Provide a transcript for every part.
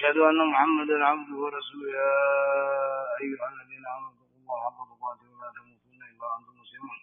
وأشهد أن محمدا عبده ورسوله. يا أيها الذين آمنوا اتقوا الله حق تقاته ولا تموتن إلا وأنتم مسلمون.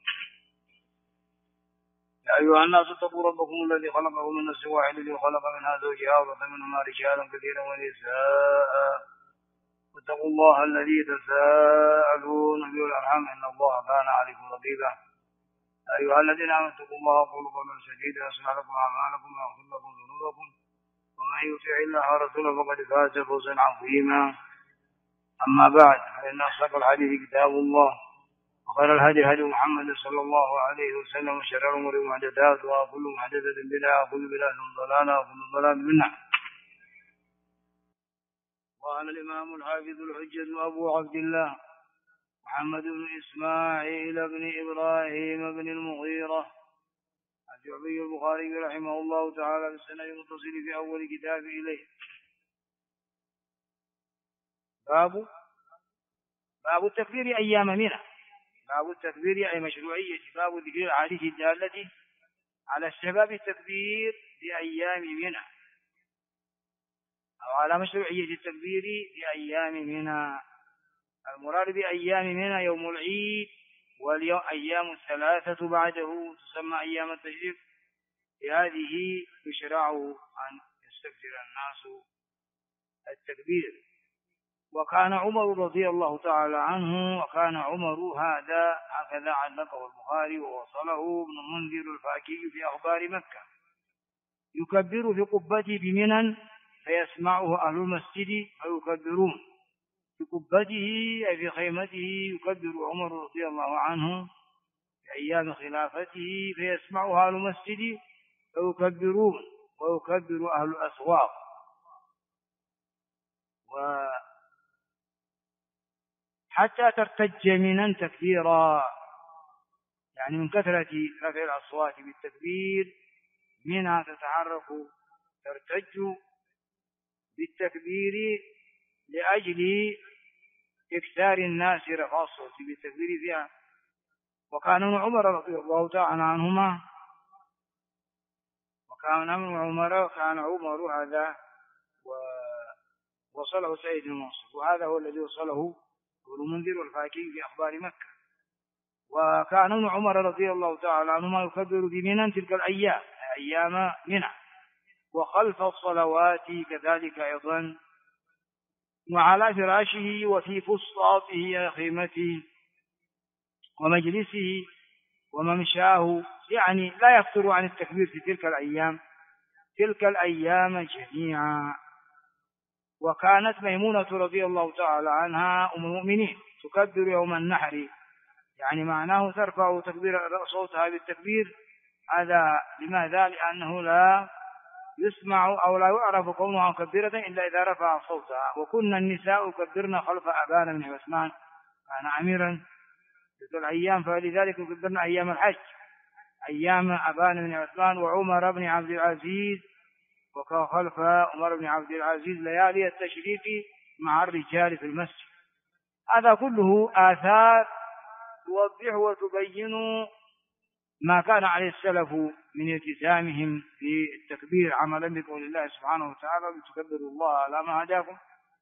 يا أيها الناس اتقوا ربكم الذي خلقكم من نفس واحدة وخلق منها زوجها وبث منهما رجالا كثيرا ونساء، واتقوا الله الذي تساءلون به والأرحام إن الله كان عليكم رقيبا. يا أيها الذين آمنوا اتقوا الله وقولوا قولا سديدا يصلح لكم أعمالكم ويغفر لكم ذنوبكم، ومن يطع الله ورسوله فقد فاز فوزا عظيما. أما بعد، فإن أصدق الحديث كتاب الله، وخير الهدي هدي محمد صلى الله عليه وسلم، وشر الأمور محدثاتها وكل محدثة بدعة وكل بدعة ضلالة وكل ضلالة في النار. قال الإمام الحافظ الحجة أبو عبد الله محمد بن إسماعيل بن إبراهيم بن المغيرة الجعفي البخاري رحمه الله تعالى بالسند المتصل في أول كتاب إليه. باب التكبير أيام منى. باب التكبير أي مشروعية باب ذكر الأحاديث الدالة على استحباب التكبير في أيام منى، أو على مشروعية التكبير في أيام منى. المراد بأيام منى يوم العيد والأيام الثلاثة بعده تسمى أيام التشريق. هذه يشرع أن يستكثر الناس التكبير. وكان عمر رضي الله تعالى عنه، وكان عمر هكذا علقه البخاري ووصله ابن المنذر الفاكي في أخبار مكة: يكبر في قبته بمنى فيسمعه أهل المسجد فيكبرون. في قبته أي في خيمته يكبر عمر رضي الله عنه في أيام خلافته فيسمعه أهل المسجد فيكبرون، ويكبر أهل الأسواق. حتى ترتج منى تكبيرا، يعني من كثرة رفع الأصوات بالتكبير منى تتحرك ترتج بالتكبير لأجل إكثار الناس رفع الصوت بالتكبير فيها. وكان عمر رضي الله تعالى عنهما وكان عمر هذا ووصله سيد المنصف، وهذا هو الذي وصله ابن المنذر والفاكي في أخبار مكة. وكان ابن عمر رضي الله تعالى عنهما يكبر بمنى تلك الأيام أيام منى، وخلف الصلوات كذلك أيضا، وعلى فراشه وفي فسطاطه خيمته ومجلسه وممشاه، يعني لا يفتر عن التكبير في تلك الأيام جميعا. وكانت ميمونة رضي الله تعالى عنها أم المؤمنين تكبر يوم النحر، يعني معناه ترفع تكبير صوتها بالتكبير. هذا لماذا؟ لأنه لا يسمع أو لا يعرف كونها مكبرة إلا إذا رفع صوتها. وكنا النساء يكبرن خلف أبان بن عثمان، كان أميرا تلك الأيام، فلذلك يكبرن أيام الحج أيام أبان بن عثمان وعمر بن عبد العزيز، وكان خلف عمر بن عبد العزيز ليالي التشريق مع الرجال في المسجد. هذا كله آثار توضح وتبين ما كان عليه السلف من التزامهم في التكبير عملا بقول الله سبحانه وتعالى: لتكبروا الله على ما هداكم.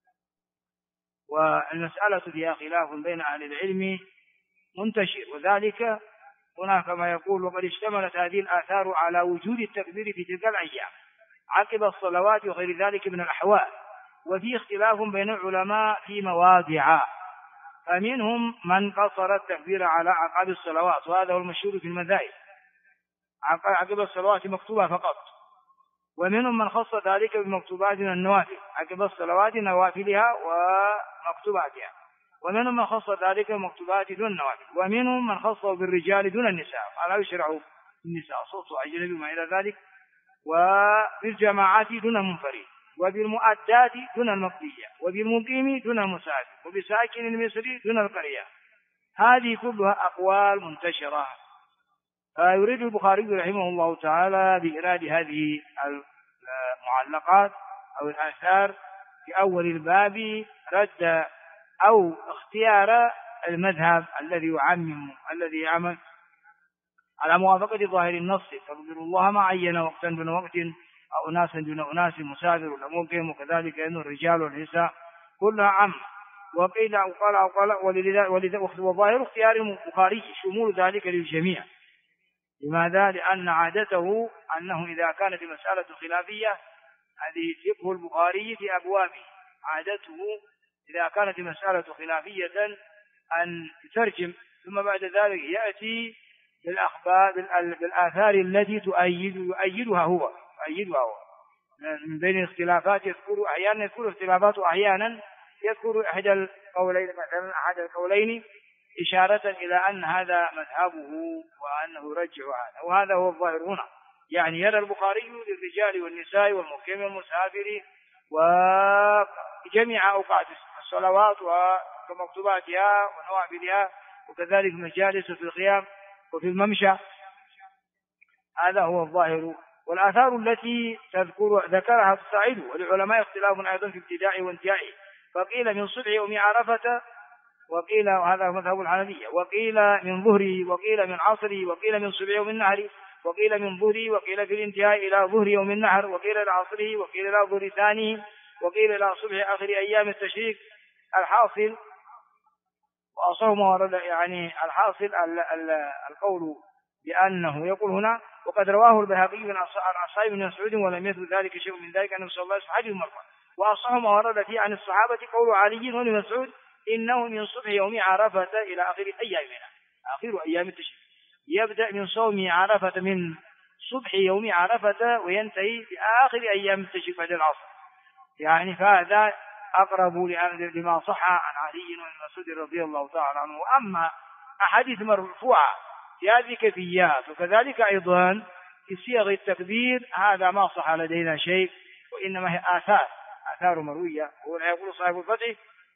والمسألة فيها خلاف بين أهل العلم منتشر، وذلك هنا كما يقول: وقد اشتملت هذه الآثار على وجود التكبير في تلك الأيام عقب الصلوات وغير ذلك من الأحوال. وفي اختلاف بين العلماء في مواضع، فمنهم من قصر التكبير على عقب الصلوات، وهذا هو المشهور في المذاهب، عقب الصلوات مكتوبة فقط. ومنهم من خص ذلك بمكتوبات النوافل، عقب الصلوات نوافلها ومكتوباتها. ومنهم من خص ذلك بمكتوبات دون النوافل. ومنهم من خصه بالرجال دون النساء، قال يشرع النساء صوت أجنبي وما إلى ذلك، وبالجماعات دون المنفرد، وبالمؤدات دون المقضية، وبالمقيم دون المسافر، وبساكن المصري دون القرية. هذه كلها أقوال منتشرة. فيريد البخاري رحمه الله تعالى بإراد هذه المعلقات أو الآثار في أول الباب رد أو اختيار المذهب الذي يعمم، الذي يعمل على موافقة ظاهر النص: تكبر الله ما عين وقتا دون وقت أو أناس دون أناس مسافر ولا مقيم، وكذلك أنه الرجال والنساء كلها عامة. وقيل أو قال وظاهر اختيار البخاري شمول ذلك للجميع. لماذا؟ لأن عادته أنه إذا كانت المسألة خلافية، هذه فقه البخاري في أبوابه، عادته إذا كانت المسألة خلافية أن يترجم، ثم بعد ذلك يأتي بالأخبار بالآثار التي يؤيدها هو من بين الاختلافات. يذكر أحيانا اختلافات، وأحيانا يذكر أحد القولين، مثلا أحد القولين إشارة إلى أن هذا مذهبه وأنه يرجع هذا، وهذا هو الظاهر هنا. يعني يرى البخاري للرجال والنساء والمقيم والمسافر وجميع أوقات الصلوات ومكتوباتها ونوافلها، وكذلك مجالس في القيام وفي الممشى، هذا هو الظاهر. والآثار التي ذكرها تصاعد، وللعلماء اختلاف أيضا في ابتداء وانتهائه، فقيل من صبح يوم عرفة، وقيل وهذا مذهب الحنفية، وقيل من ظهره، وقيل من عصره، وقيل من صبح يوم النهر، وقيل من ظهره، وقيل في الانتهاء إلى ظهر يوم النهر، وقيل إلى عصره، وقيل إلى ظهر ثانيه، وقيل إلى صبح آخر أيام التشريق. الحاصل وأصوم ورد، يعني الحاصل القول بأنه يقول هنا: وقد رواه البيهقي عن أصحاب ابن مسعود ولم يثبت ذلك شيء من ذلك أن صلى الله عليه وسلم حديث مرفوع. وأصح ما ورد فيه عن الصحابة قول علي وابن مسعود: إنه من صبح يوم عرفة إلى آخر أيامنا، آخر أيام التشريق، يبدأ من صوم عرفة من صبح يوم عرفة وينتهي في آخر أيام التشريق بعد العصر. يعني فهذا أقرب لما صح عن علي وابن مسعود رضي الله تعالى عنه. وأما أحاديث مرفوعة في هذه كيفيات، وكذلك أيضا في صيغ التكبير، هذا ما صح لدينا شيء، وإنما هي آثار مروية. هو يقول صاحب الفتح: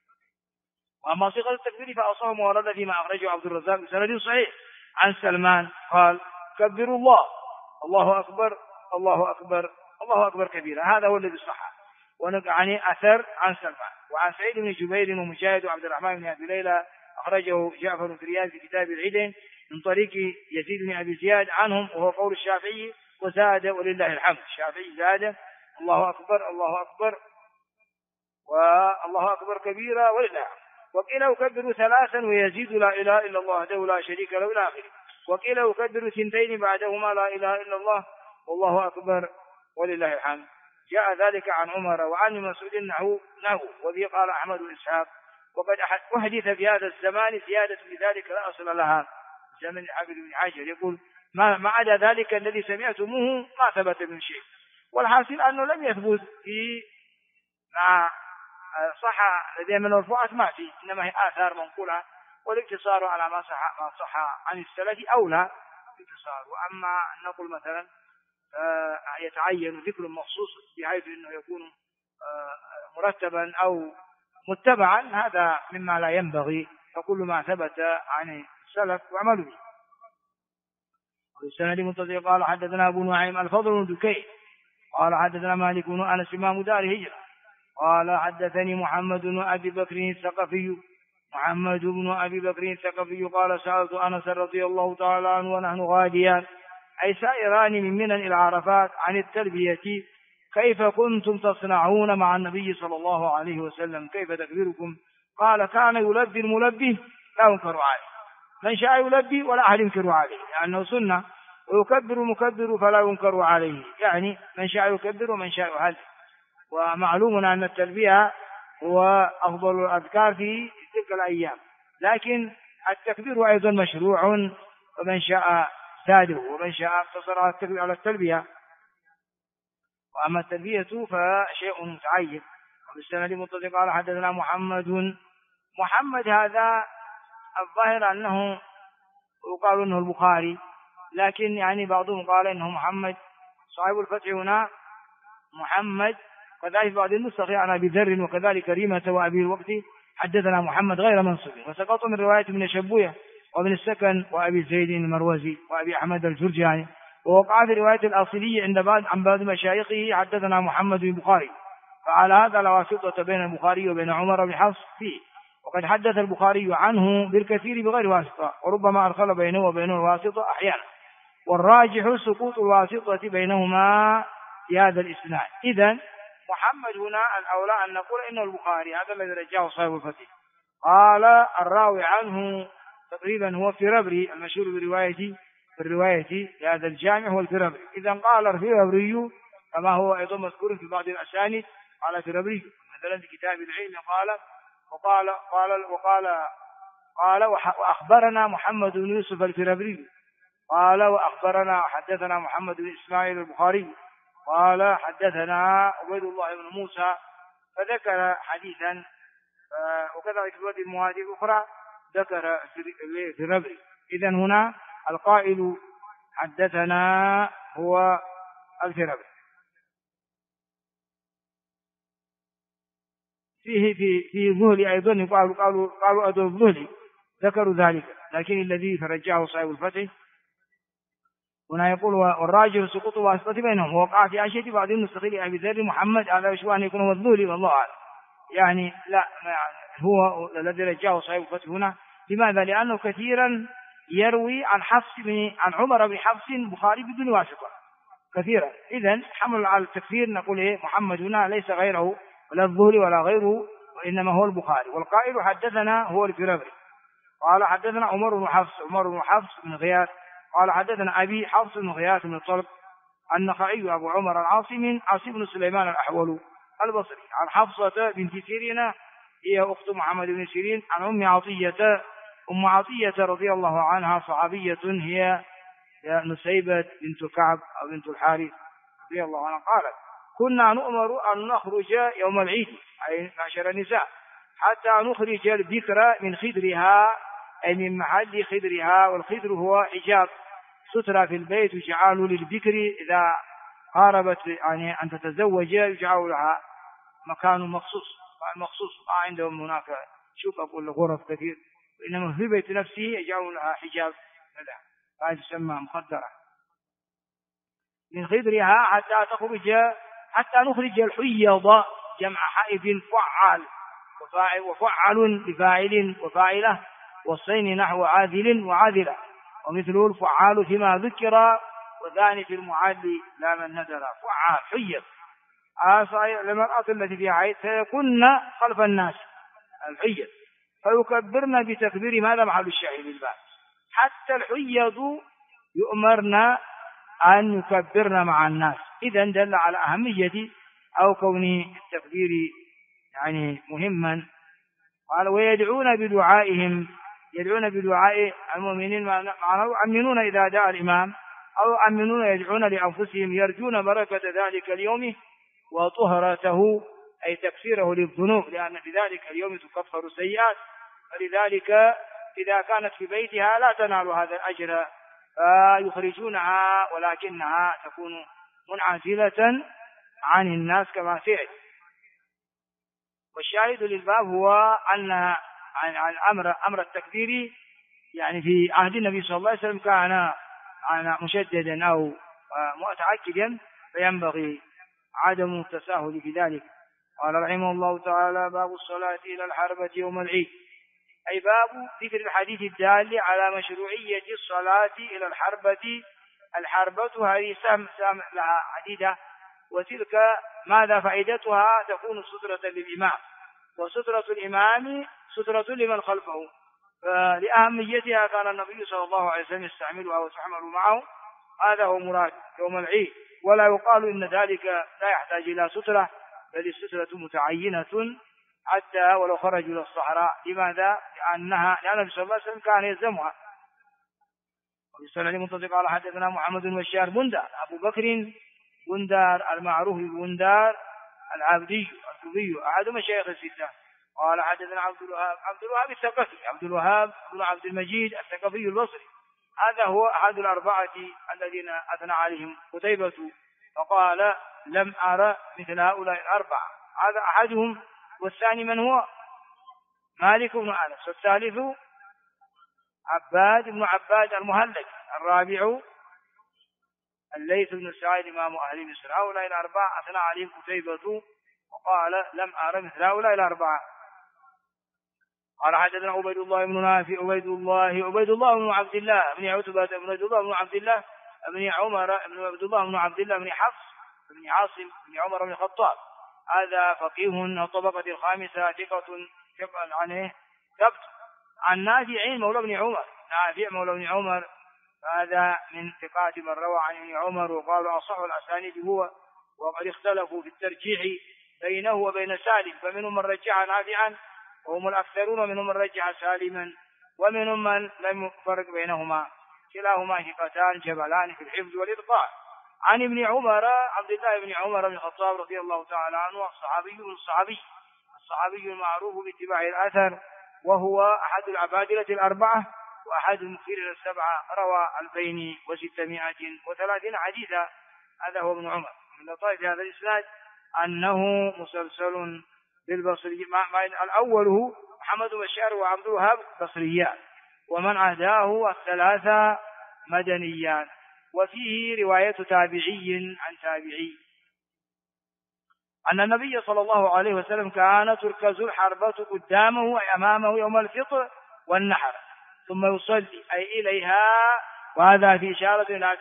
وأما صيغة التكبير فأصح ما ورد فيما أخرجه عبد الرزاق بسند صحيح عن سلمان قال: كبروا الله أكبر الله أكبر الله أكبر كبيرا. هذا هو الذي صح، ونقعني أثر عن سلمان. وعن سعيد بن جبير ومجاهد وعبد الرحمن بن أبي ليلى أخرجه جعفر في رياض في كتاب العيدين من طريق يزيد بن أبي زياد عنهم، وهو قول الشافعي، وزاد ولله الحمد. الشافعي زاد: الله أكبر الله أكبر والله أكبر كبيرا ولله الحمد. وقيل يكبر 3 ويزيد لا إله إلا الله وحده لا شريك له إلى آخره. وقيل يكبر 2 بعدهما لا إله إلا الله والله أكبر ولله الحمد. جاء ذلك عن عمر وعن مسعود نحو، وذي قال أحمد وإسحاق. وقد أحدث في هذا الزمان زيادة لذلك لا أصل لها. زمن حافظ بن حجر يقول: ما عدا ذلك الذي سمعتموه ما ثبت من شيء. والحاصل أنه لم يثبت في مع صح لدينا من المرفوعات ما فيه، إنما هي آثار منقولة، والاقتصار على ما صح عن السلف أولى الاقتصار. وأما نقول مثلا يتعين ذكر مخصوص بحيث أنه يكون مرتبا أو متبعا، هذا مما لا ينبغي، فكل ما ثبت عن السلف وعملوا به. والسند متصل قال: حدثنا أبو نعيم الفضل بن دكين قال: حدثنا مالك بن أنس إمام دار هجرة قال: حدثني محمد بن أبي بكر الثقفي قال: سألت أنس رضي الله تعالى عنه ونحن غاديان، أي سائران من منى إلى عرفات، عن التلبية: كيف كنتم تصنعون مع النبي صلى الله عليه وسلم؟ كيف تكبيركم؟ قال: كان يلبي الملبي لا ينكر عليه، من شاء يلبي ولا أحد ينكر عليه، لأنه سنة، ويكبر المكبر فلا ينكر عليه، يعني من شاء يكبر ومن شاء يهلل. ومعلوم أن التلبية هو أفضل الأذكار في تلك الأيام، لكن التكبير أيضا مشروع، ومن شاء زاده ومن شاء اقتصر على التلبية. وأما التلبية فشيء متعين. وبالسند المتصل قال: حدثنا محمد هذا الظاهر أنه يقال أنه البخاري، لكن يعني بعضهم قال أنه محمد صاحب الفتح هنا محمد، وذلك بعض النسخ عن أبي ذر وكذلك ريمة وأبي الوقت حدثنا محمد غير منصوب، وسقط من رواية ابن شبوية وابن السكن وأبي زيد المروزي وأبي أحمد الجرجاني. ووقع في رواية الأصلية عن بعض مشايخه حدثنا محمد بن البخاري، فعلى هذا لا واسطة بين البخاري وبين عمر بن حفص فيه. وقد حدث البخاري عنه بالكثير بغير واسطة، وربما أدخل بينه وبين الواسطة أحيانا، والراجح سقوط الواسطة بينهما في هذا الإسناد. إذن محمد هنا الأولى أن نقول إنه البخاري، هذا الذي رجاه صاحب الفتح. قال الراوي عنه تقريبا هو الفرابري المشهور بالرواية لهذا الجامع هو الفرابري. إذا قال الفرابري كما هو أيضا مذكور في بعض الأسانيد، قال الفرابري مثلا في كتاب العلم قال وأخبرنا محمد بن يوسف الفرابري قال وأخبرنا حدثنا محمد بن إسماعيل البخاري قال حدثنا عبيد الله بن موسى، فذكر حديثا. وكذلك في الوادي الموادي الأخرى ذكر الفرابري. إذن هنا القائل حدثنا هو الفرابري. فيه الظهلي أيضا، قالوا أدو الظهلي ذكروا ذلك، لكن الذي فرجاه صاحب الفتح هنا يقول والراجل سقوط واسطة بينهم ووقع في عشية بعض المستقيل أبي ذر محمد على يشبه أن يكون هو الظهلي، والله أعلم. يعني لا، هو الذي رجاه صاحب الفتح هنا. لماذا؟ لأنه كثيرا يروي عن عمر بن حفص البخاري بدون واسطة كثيرا. إذن حمل على التكفير نقول محمد هنا ليس غيره ولا الظهري ولا غيره، وإنما هو البخاري. والقائل حدثنا هو الفرابري قال حدثنا عمر بن حفص بن غياث قال حدثنا أبي حفص بن غياث بن طلق النخعي أبو عمر عاصم بن سليمان الأحول البصري عن حفصة بنت سيرين هي أخت محمد بن سيرين عن أم عطية رضي الله عنها صحابية هي نسيبة بنت كعب أو بنت الحارث رضي الله عنها قالت كنا نؤمر أن نخرج يوم العيد أي معشر النساء حتى نخرج الذكر من خدرها أي من محل خدرها. والخدر هو حجاب سترة في البيت يجعل للذكر إذا قاربت يعني أن تتزوج يجعل لها مكان مخصوص ما عندهم هناك شوف أقول غرف كثير، إنما في بيت نفسه يجعل لها حجاب هذه تسمى مخدرة من خدرها حتى نخرج الحيض جمع حائض فعال وفعل بفاعل وفاعلة والصين نحو عاذل وعاذلة ومثله الفعال فيما ذكر وذاني في المعاد لا من ندر فعال حيض المرأة التي فيها عيد فيكن خلف الناس الحيض فيكبرن بتكبير ماذا محل الشاهد الباب حتى الحيض يؤمرن أن يكبرن مع الناس. إذن دل على أهمية أو كون التكبير يعني مهما. قال ويدعون بدعاء المؤمنين معناه يؤمنون إذا دعا الإمام أو يؤمنون يدعون لأنفسهم يرجون بركة ذلك اليوم وطهرته أي تكفيره للذنوب لأن في ذلك اليوم تكفر السيئات. فلذلك إذا كانت في بيتها لا تنال هذا الأجر فيخرجونها ولكنها تكون منعزلة عن الناس كما فعل. والشاهد للباب هو أن أمر التكبير يعني في عهد النبي صلى الله عليه وسلم كان مشددا أو متأكدا فينبغي عدم التساهل في ذلك. قال رحمه الله تعالى باب الصلاة إلى الحربة يوم العيد أي باب ذكر الحديث الدال على مشروعية الصلاة إلى الحربة. الحربة هذه سهم لها عديدة وتلك ماذا فائدتها تكون سترة للإمام وسترة الإمام سترة لمن خلفه. فلأهميتها كان النبي صلى الله عليه وسلم يستعملها وتحمل معه. هذا هو مراد يوم العيد. ولا يقال إن ذلك لا يحتاج إلى سترة بل السترة متعينة حتى ولو خرجوا إلى الصحراء. لماذا؟ لأن النبي صلى الله عليه وسلم كان يلزمها. وبالسنة المنتظر قال حدثنا محمد بن بشار بندار أبو بكر بندار المعروف بندار العبدي الكوفي أحد مشايخ الستة. قال حدثنا عبد الوهاب الثقفي عبد الوهاب بن عبد المجيد الثقفي البصري. هذا هو أحد الأربعة الذين أثنى عليهم قتيبة فقال لم أرى مثل هؤلاء الأربعة. هذا أحدهم. والثاني من هو؟ مالك بن أنس. والثالث عباد بن عباد المهلك. الرابع الليث بن سعيد إمام أهل مصر. هؤلاء الأربعة أثنى عليهم قتيبة وقال لم أرى مثل هؤلاء الأربعة. قال حدثنا عبيد الله بن نافع عبيد الله بن عبد الله بن عتبة بن عبد الله بن عبد الله بن عمر بن عبد الله بن عبد الله بن حفص بن عاصم بن عمر بن الخطاب، هذا فقيه الطبقة الخامسة ثقة عنه ثبت. عن نافع مولى بن عمر، نافع مولى بن عمر هذا من ثقات من روى عن ابن عمر، وقالوا أصح الأسانيد هو، وقد اختلفوا في الترجيح بينه وبين سالم، فمنهم من رجح نافعا وهم الأكثرون، ومنهم من رجح سالما، ومنهم من لم يفرق بينهما، كلاهما ثقتان جبلان في الحفظ والإتقان. عن ابن عمر عبد الله بن عمر بن الخطاب رضي الله تعالى عنه، الصحابي المعروف باتباع الأثر، وهو أحد العبادلة الأربعة وأحد المكثرين السبعة، روى 2630 حديثا. هذا هو ابن عمر. من لطائف هذا الإسناد أنه مسلسل بالبصري، الأول هو محمد بشار وعبد الوهاب بصريان، ومن عداه الثلاثة مدنيان. وفيه رواية تابعي عن تابعي أن النبي صلى الله عليه وسلم كان تركز الحربة قدامه أي أمامه يوم الفطر والنحر، ثم يصلي أي إليها، وهذا في إشارة إلى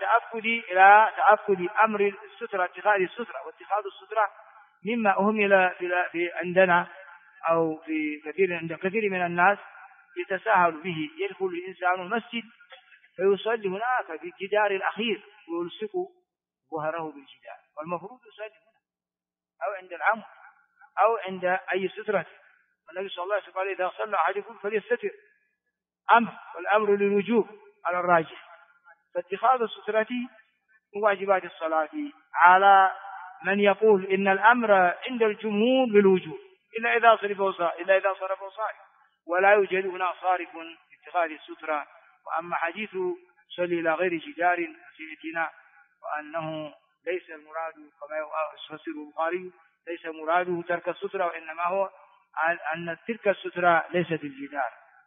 تأكد أمر السترة، اتخاذ السترة، واتخاذ السترة مما أهمل في عندنا أو في عند كثير من الناس يتساهل به. يدخل الإنسان المسجد فيصلي هناك في الجدار الأخير ويلصق ظهره بالجدار، والمفروض يصلي هنا أو عند العمود أو عند أي سترة. والنبي صلى الله عليه وسلم قال إذا صلى أحدكم فليستتر، والأمر للوجوب على الراجح، فاتخاذ السترة من واجبات الصلاة على من يقول إن الأمر عند الجمهور للوجوب إلا إذا صرفه صارف، ولا يوجد هنا صارف اتخاذ السترة. وأما حديث صلي إلى غير جدار سيأتينا، وأنه ليس المراد كما يفسر البخاري ليس مراده ترك السترة، وإنما هو أن تلك السترة ليست الجدار.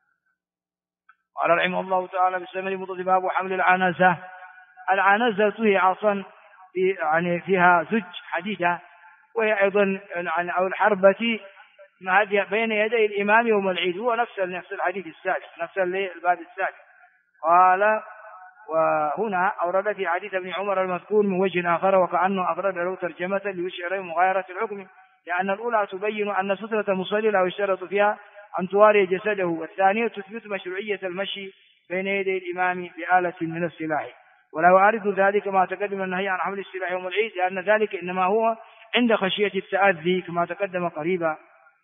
قال رحمه الله تعالى بسم مضى باب حمل العنزة. العنزة هي عصا يعني فيها زج حديدة، وهي أيضا أو الحربة بين يدي الإمام يوم العيد، هو نفس الحديث السابق، نفس الباب السابق. قال وهنا أورد في حديث ابن عمر المذكور من وجه آخر، وكأنه أفرد له ترجمة ليشعر مغايرة الحكم، لأن الأولى تبين أن سترة المصلي لا يشترط فيها أن تواري جسده، والثانية تثبت مشروعية المشي بين يدي الإمام بآلة من السلاح، ولا يعارض ذلك ما تقدم النهي عن حمل السلاح يوم العيد، لأن ذلك إنما هو عند خشية التأذي كما تقدم قريبا.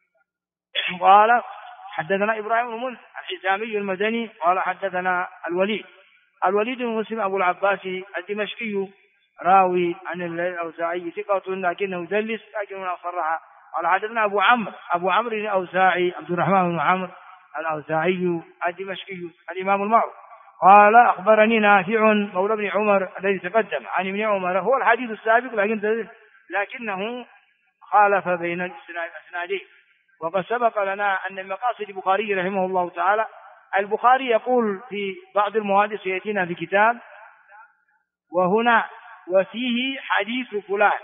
قال حدثنا إبراهيم بن منذر الحزامي المدني قال حدثنا الوليد بن مسلم أبو العباس الدمشقي راوي عن الأوزاعي ثقة لكنه يدلس لكنه صرح. قال حدثنا أبو عمرو الأوزاعي عبد الرحمن بن عمرو الأوزاعي الدمشقي الإمام المعروف قال أخبرني نافع مولى بن عمر الذي تقدم عن ابن عمر، هو الحديث السابق لكنه خالف بين الإسنادين. وقد سبق لنا أن مقاصد البخاري رحمه الله تعالى، البخاري يقول في بعض المواد سيأتينا في كتاب وهنا وفيه حديث فلان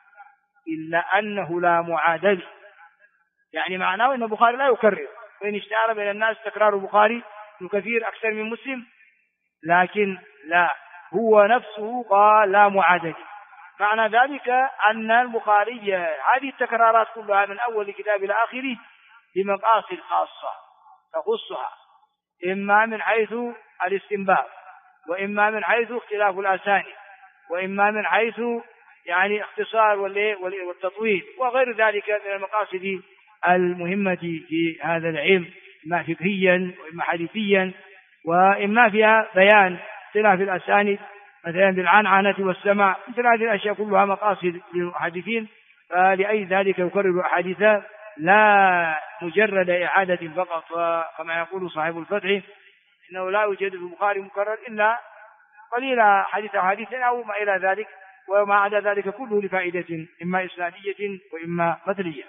إلا أنه لا معادل، يعني معناه أن البخاري لا يكرر، وإن اشتهر بين الناس تكرار البخاري الكثير أكثر من مسلم، لكن لا، هو نفسه قال لا معادل. معنى ذلك أن البخاري هذه التكرارات كلها من أول كتاب إلى آخره بمقاصد خاصة تخصها، إما من حيث الاستنباط، وإما من حيث اختلاف الأسانيد، وإما من حيث يعني اختصار والتطويل وغير ذلك من المقاصد المهمة في هذا العلم، إما فقهيا وإما حديثيا، وإما فيها بيان اختلاف الأسانيد مثلا بالعنعنة والسماع، مثل هذه الأشياء كلها مقاصد للمحدثين، فلأي ذلك يكرر أحاديث لا مجرد إعادة فقط. وكما يقول صاحب الفتح إنه لا يوجد في البخاري مكرر إلا قليل حديث أو ما إلى ذلك، وما عدا ذلك كله لفائدة إما إسنادية وإما متنية.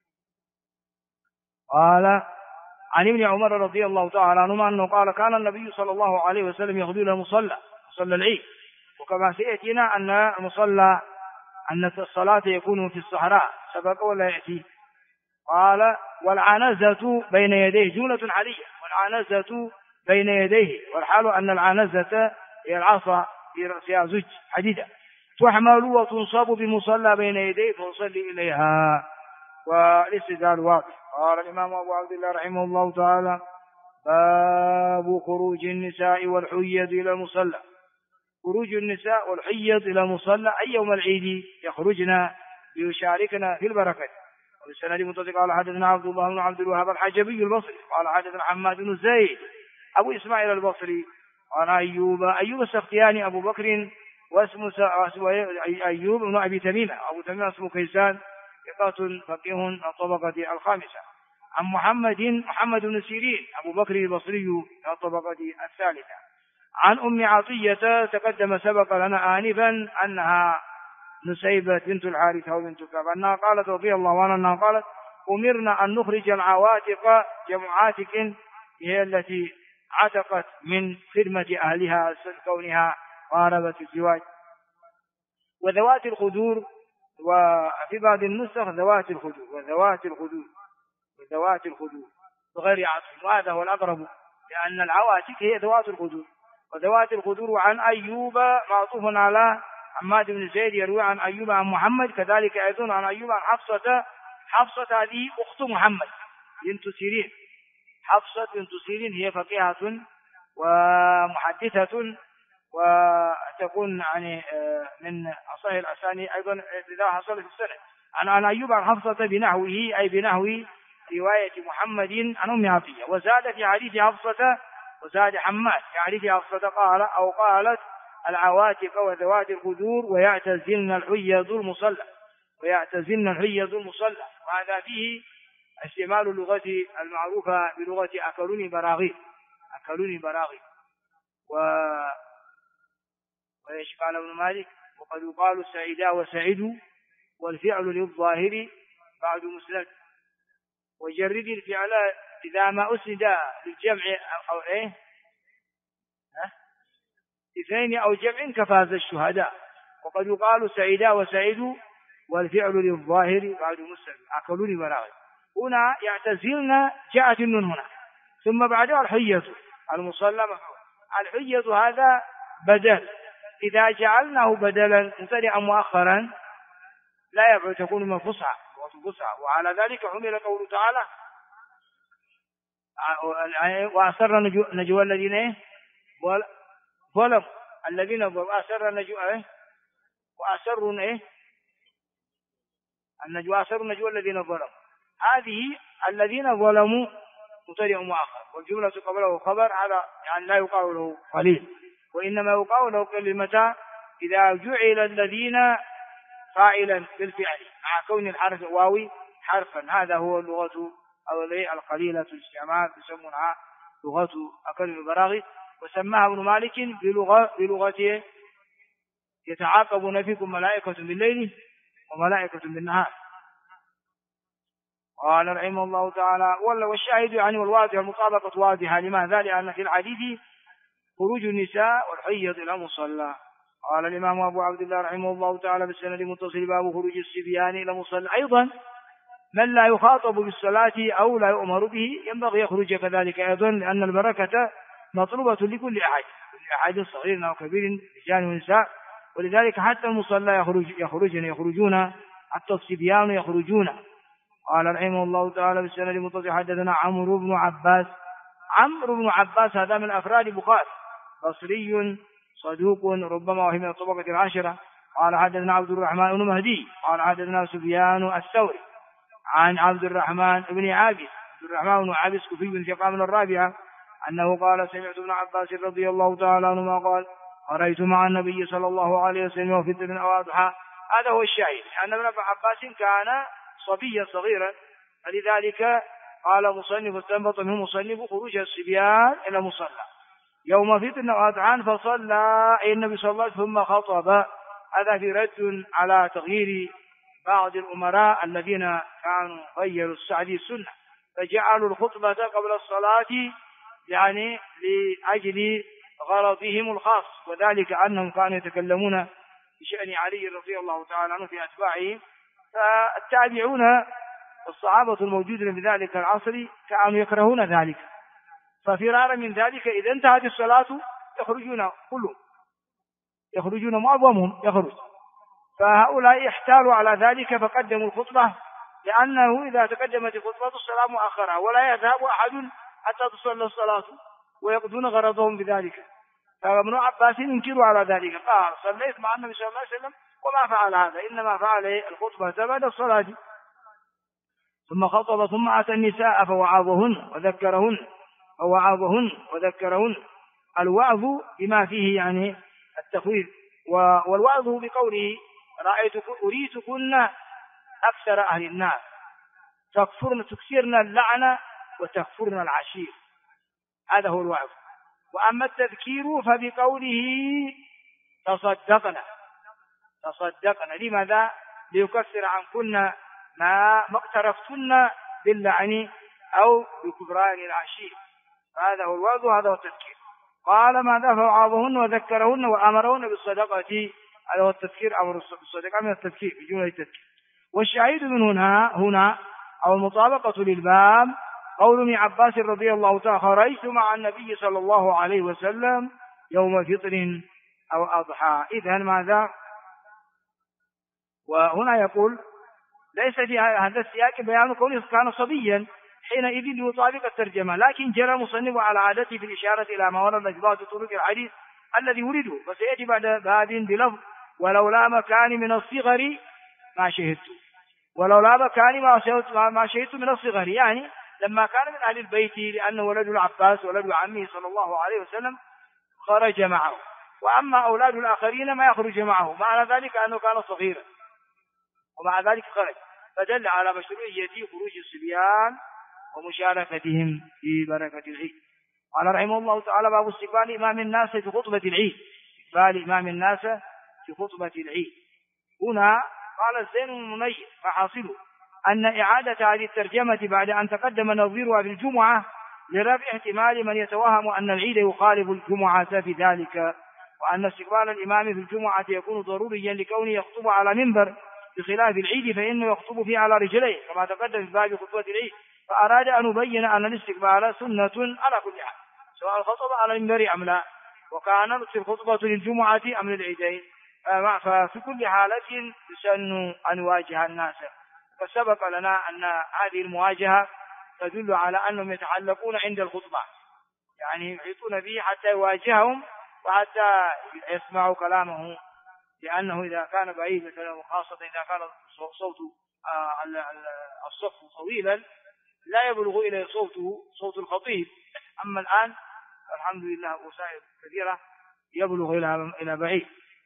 قال عن ابن عمر رضي الله تعالى عنهما أنه قال كان النبي صلى الله عليه وسلم يغدو إلى مصلى العيد، وكما سيأتينا أن الصلاة يكون في الصحراء سبق ولا يأتي. قال والعنزة بين يديه جملة علية، والعنزة بين يديه، والحال أن العنزة هي العصا في رأسها زج حديدة تحمل وتنصب بمصلى بين يديه فيصلي إليها. والاستدلال واضح. قال الإمام أبو عبد الله رحمه الله تعالى: باب خروج النساء والحيض إلى المصلى. خروج النساء والحيض إلى المصلى أي يوم العيد يخرجن ليشاركنا في البركة. والسند متصل. قال حدثنا عبد الله بن عبد الوهاب الحجبي البصري قال حدثنا حماد بن زيد أبو إسماعيل البصري قال أيوب السختياني أبو بكر واسمه أيوب بن أبي تميمة أبو تميمة اسمه كيسان ثقة فقيه الطبقة الخامسة. عن محمد بن سيرين أبو بكر البصري الطبقة الثالثة. عن أم عطية تقدم سبق لنا آنفا أنها نسيبة بنت الحارث أو بنت كعب أنها قالت رضي الله عنها أنها قالت: أمرنا أن نخرج العواتق جمع عاتق هي التي عتقت من خدمة أهلها كونها قاربة الزواج. وذوات الخدور، وفي بعض النسخ ذوات الخدور وذوات الخدور بغير عطف، وهذا هو الأقرب لأن العواتق هي ذوات الخدور. وذوات الخدور. وعن أيوب معطوف على حماد بن زيد يروي عن أيوب عن محمد، كذلك أيضا عن أيوب عن حفصة هذه أخت محمد بنت سيرين. حفصة بنت سيرين هي فقيهة ومحدثة وتكون يعني من أصح الأساني أيضا إذا حصل في السنة. عن أيوب عن حفصة بنحوه أي بنحو رواية محمد عن أم عطية. وزاد في حديث حفصة وزاد حماد في حديث حفصة قالت: العواتق وذوات الخدور ويعتزلن الحيض المصلى. وهذا فيه استعمال اللغة المعروفة بلغة أكلوني براغيث. وإيش قال ابن مالك: وقد يقال سعيدا وسعيدوا والفعل للظاهر بعد مسند. وجرد الفعل إذا ما أسند للجمع أو اثنين أو جمع كفاز الشهداء. وقد يقال سعيدا وسعيدوا والفعل للظاهر بعد مسند. أكلوني براغيث. هنا يعتزلن جاءت النون هنا، ثم بعدها الحيض المصلى مفعول. الحيض هذا بدل، إذا جعلناه بدلا مبتدئا مؤخرا لا يبعد تكون من فصحى. وعلى ذلك حمل قوله تعالى: وأسر نجوى الذين ظلموا الذين أسر نجوى وأسروا النجوى أسروا نجوى الذين ظلموا. هذه الذين ظلموا مبتدئ مؤخر، والجملة قبله خبر. هذا يعني لا يقال له قليل، وإنما يقال له كلمة إذا جعل الذين فاعلا بالفعل مع كون الحرف واوي حرفا. هذا هو اللغة أو القليلة الاستعمال يسمونها لغة أكل البراغي. وسماها ابن مالك بلغة يتعاقبون فيكم ملائكة بالليل وملائكة بالنهار. قال رحمه الله تعالى: والشاهد يعني والواضح المطابقة واضحة. لماذا؟ لأن في الحديث خروج النساء والحيض إلى مصلى. قال الإمام أبو عبد الله رحمه الله تعالى بالسند المتصل: باب خروج الصبيان إلى مصلى. أيضا من لا يخاطب بالصلاة أو لا يؤمر به ينبغي يخرج كذلك أيضا، لأن البركة مطلوبة لكل أحد صغير أو كبير رجال ونساء. ولذلك حتى المصلى يخرجون، حتى الصبيان يخرجون. قال رحمه الله تعالى بالسند المتصل: حدثنا عمرو بن عباس هذا من أفراد بخاري، بصري صدوق ربما وهي من الطبقة العاشرة. قال حدثنا عبد الرحمن بن مهدي قال حدثنا سفيان الثوري عن عبد الرحمن بن عابس كفي في قام الرابعة أنه قال: سمعت ابن عباس رضي الله تعالى عنهما قال: قرأت مع النبي صلى الله عليه وسلم وفي الدين أو أضحى. هذا هو الشاهد، أن ابن عباس كان صبيا صغيرا، فلذلك قال مصنف استنبط منه مصنف خروج الصبيان إلى مصلى يوم فتن وأضحى فصلى النبي صلى الله عليه وسلم ثم خطب. هذا في رد على تغيير بعض الأمراء الذين كانوا غيروا السعدي السنة فجعلوا الخطبة قبل الصلاة يعني لأجل غرضهم الخاص، وذلك أنهم كانوا يتكلمون بشأن علي رضي الله تعالى عنه في أتباعه. فالتابعون الصحابة الموجودين في ذلك العصر كانوا يكرهون ذلك، ففرارا من ذلك إذا انتهت الصلاة يخرجون كلهم، يخرجون معظمهم يخرج فهؤلاء احتالوا على ذلك فقدموا الخطبة، لأنه إذا تقدمت الخطبة الصلاة مؤخرة ولا يذهب أحد حتى تصلى الصلاة ويقضون غرضهم بذلك. فابن عباس ينكر على ذلك، قال صليت مع النبي صلى الله عليه وسلم وما فعل هذا، إنما فعل الخطبة بعد الصلاة. ثم خطب ثم أتى النساء فوعظهن وذكرهن. الوعظ بما فيه يعني التخويف، والوعظ بقوله أريتكن أكثر أهل النار تكثرن اللعنة وتكفرن العشير، هذا هو الوعظ. وأما التذكير فبقوله تصدقنا. لماذا؟ ليكفر عنكن ما اقترفتن باللعن أو بكفران العشير، هذا هو الوعظ وهذا هو التذكير. قال ماذا؟ فوعظهن وذكرهن وأمرهن بالصدقة، هذا هو التذكير، أمر بالصدقة من التذكير في جملة التذكير. والشاهد من هنا أو المطابقة للباب قول ابن عباس رضي الله تعالى: خرجت مع النبي صلى الله عليه وسلم يوم فطر أو أضحى. إذن ماذا؟ وهنا يقول ليس في هذا السياق بيان كونه كان صبيا حينئذ ليطابق الترجمة، لكن جرى المصنف على عادته في الإشارة إلى ما ورد في بعض طرق الحديث الذي ورده، فسيأتي بعد باب بلفظ ولولا مكان من الصغر ما شهدت، ولولا مكان ما شهدت من الصغر، يعني لما كان من أهل البيت لأنه ولد العباس ولد عمه صلى الله عليه وسلم خرج معه، وأما أولاد الآخرين ما يخرج معه، معنى ذلك أنه كان صغيرا ومع ذلك خرج، فدل على مشروعية خروج الصبيان ومشاركتهم في بركة العيد. قال رحمه الله تعالى: باب استقبال إمام الناس في خطبة العيد. استقبال إمام الناس في خطبة العيد. هنا قال الزين بن منير: فحاصله أن إعادة هذه الترجمة بعد أن تقدم نظيرها في الجمعة لرفع احتمال من يتوهم أن العيد يخالف الجمعة في ذلك، وأن استقبال الإمام في الجمعة يكون ضروريا لكونه يخطب على منبر، بخلاف العيد فإنه يخطب فيه على رجليه كما تقدم في باب خطبة العيد. فأراد أن يبين أن الاستقبال سنة على كل حال، سواء خطب على المنبر أم لا، وكانت الخطبة للجمعة أم للعيدين، ففي كل حالة يسن أن يواجه الناس. فسبق لنا أن هذه المواجهة تدل على أنهم يتحلقون عند الخطبة، يعني يحيطون به حتى يواجههم وحتى يسمعوا كلامه، لأنه إذا كان بعيدا وخاصة إذا كان صوت الصف طويلا لا يبلغ إلى صوت الخطيب. أما الآن الحمد لله وسائل كثيرة يبلغ إلى بعيد.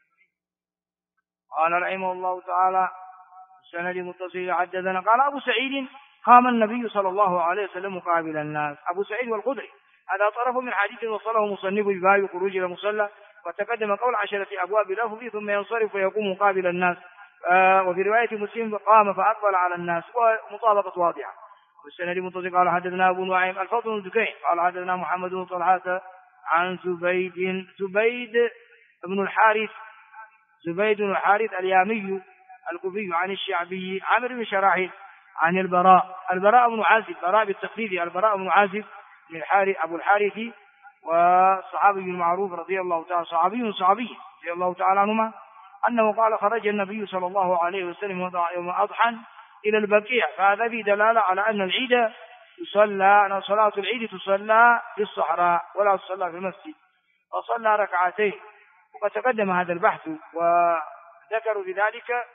قال رحمه الله تعالى: السند متصل حدثنا قال أبو سعيد: قام النبي صلى الله عليه وسلم مقابل الناس. أبو سعيد والخدري هذا طرف من حديث وصله مصنف بباب خروج إلى المصلى، وتقدم قول 10 أبواب لفظه ثم ينصرف ويقوم مقابل الناس. وفي رواية مسلم: قام فأقبل على الناس، ومطابقة واضحة. والسند متصل قال حدثنا أبو نعيم الفضل بن دكين قال حدثنا محمد بن طلحة عن زبيد بن الحارث اليامي الكوفي عن الشعبي عامر بن شراحيل عن البراء بن عازب، براء بالتقليد، البراء بن عازب من أبو الحارث، والصحابي المعروف رضي الله تعالى صحابي رضي الله تعالى عنهما، أنه قال: خرج النبي صلى الله عليه وسلم يوم أضحى إلى البقيع، فهذا في دلالة على أن صلاة العيد تصلى في الصحراء ولا تصلى في المسجد، فصلى ركعتين. وقد تقدم هذا البحث وذكروا بذلك